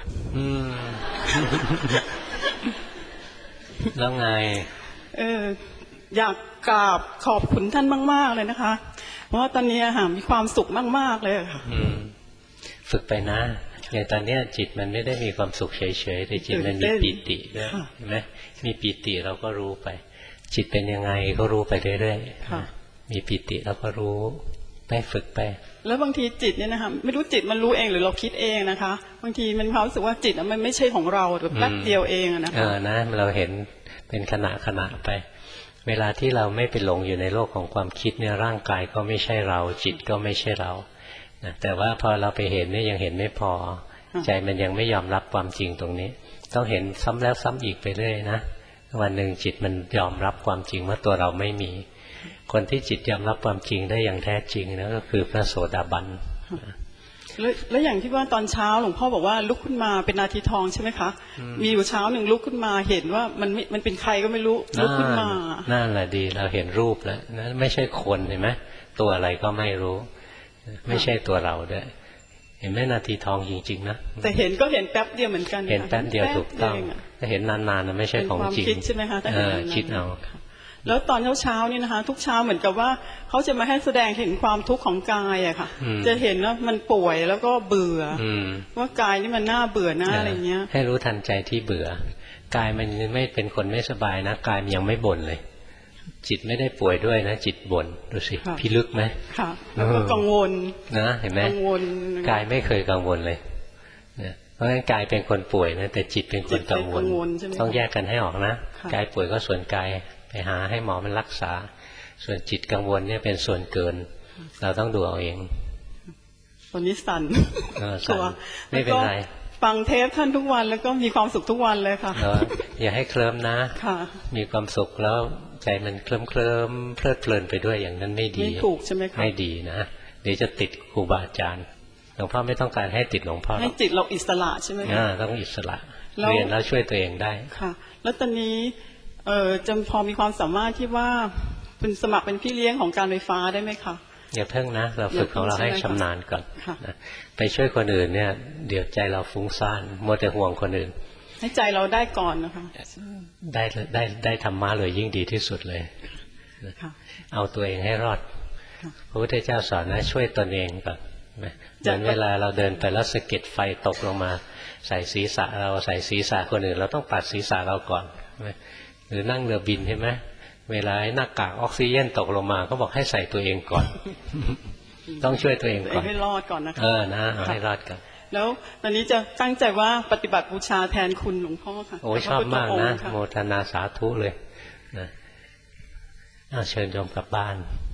แล้วไงอยากกราบขอบคุณท่านมากๆเลยนะคะเพราะว่าตอนนี้มีความสุขมากๆเลยค่ะฝึกไปนะอย่างตอนนี้จิตมันไม่ได้มีความสุขเฉยๆแต่จิตมันมีปีติด้วยเห็นไหมมีปีติเราก็รู้ไปจิตเป็นยังไงก็รู้ไปเรื่อยๆมีปีติเราก็รู้ไปฝึกไปแล้วบางทีจิตเนี่ยนะคะไม่รู้จิตมันรู้เองหรือเราคิดเองนะคะบางทีมันความรู้สึกว่าจิตมันไม่ใช่ของเราแบบแป๊บเดียวเองนะคะนะเราเห็นเป็นขณะไปเวลาที่เราไม่ไปหลงอยู่ในโลกของความคิดเนี่ยร่างกายก็ไม่ใช่เราจิตก็ไม่ใช่เราแต่ว่าพอเราไปเห็นเนี่ยยังเห็นไม่พอใจมันยังไม่ยอมรับความจริงตรงนี้ต้องเห็นซ้ำแล้วซ้ำอีกไปเรื่อยนะวันหนึ่งจิตมันยอมรับความจริงว่าตัวเราไม่มีคนที่จิตยอมรับความจริงได้อย่างแท้จริงนะก็คือพระโสดาบันแล้วอย่างที่ว่าตอนเช้าหลวงพ่อบอกว่าลุกขึ้นมาเป็นนาทีทองใช่ไหมคะมีอยู่เช้าหนึ่งลุกขึ้นมาเห็นว่ามันเป็นใครก็ไม่รู้ลุกขึ้นมานั่นแหละดีเราเห็นรูปแล้วนั่นไม่ใช่คนเห็นไหมตัวอะไรก็ไม่รู้ไม่ใช่ตัวเราด้วยเห็นไหมนาทีทองจริงๆนะแต่เห็นก็เห็นแป๊บเดียวเหมือนกันเห็นแป๊บเดียวถูกต้องถ้าเห็นนานๆนะไม่ใช่ของจริงคิดใช่ไหมคะคิดเอาแล้วตอนเช้านี่นะคะทุกเช้าเหมือนกับว่าเขาจะมาให้แสดงเห็นความทุกข์ของกายอะค่ะจะเห็นว่ามันป่วยแล้วก็เบื่อว่ากายนี่มันน่าเบื่อหน้าอะไรเงี้ยให้รู้ทันใจที่เบื่อกายมันไม่เป็นคนไม่สบายนะกายมันยังไม่บ่นเลยจิตไม่ได้ป่วยด้วยนะจิตบ่นดูสิพิลึกไหมค่ะแล้วก็กังวลนะเห็นไหมกังวลกายไม่เคยกังวลเลยเพราะฉะนั้นกายเป็นคนป่วยนะแต่จิตเป็นคนกังวลต้องแยกกันให้ออกนะกายป่วยก็ส่วนกายไปหาให้หมอมันรักษาส่วนจิตกังวลเนี่ยเป็นส่วนเกินเราต้องดูเอาเองตอนนี้สั่นตัวไม่เป็นไรฟังเทปท่านทุกวันแล้วก็มีความสุขทุกวันเลยค่ะอย่าให้เคลิ้มนะมีความสุขแล้วใจมันเคลิ้มเพลิดเพลินไปด้วยอย่างนั้นไม่ดีไม่ถูกใช่ไหมคะไม่ดีนะเดี๋ยวจะติดครูบาอาจารย์หลวงพ่อไม่ต้องการให้ติดหลวงพ่อให้จิตเราอิสระใช่ไหมคะต้องอิสระเรียนแล้วช่วยตัวเองได้ค่ะแล้วตอนนี้จะพอมีความสามารถที่ว่าเป็นสมัครเป็นพี่เลี้ยงของการไฟฟ้าได้ไหมคะอย่าเพิ่งนะเราฝึกของเราให้ชำนาญก่อนไปช่วยคนอื่นเนี่ยเดี๋ยวใจเราฟุ้งซ่านมัวแต่ห่วงคนอื่นให้ใจเราได้ก่อนนะคะได้ธรรมะเลยยิ่งดีที่สุดเลยเอาตัวเองให้รอดพระพุทธเจ้าสอนนะช่วยตนเองก่อนเหมือนเวลาเราเดินไปแล้วสะเก็ดไฟตกลงมาใส่ศีรษะเราใส่ศีรษะคนอื่นเราต้องปัดศีรษะเราก่อนหรือนั่งเรือบินใช่ไหมเวลาหน้ากากออกซิเจนตกลงมาเขาบอกให้ใส่ตัวเองก่อนต้องช่วยตัวเองก่อนให้รอดก่อนนะคะนะให้รอดก่อนแล้วตอนนี้จะตั้งใจว่าปฏิบัติบูชาแทนคุณหลวงพ่อค่ะโอ้ชอบมากนะโมทนาสาธุเลยนะเชิญโยมกลับบ้าน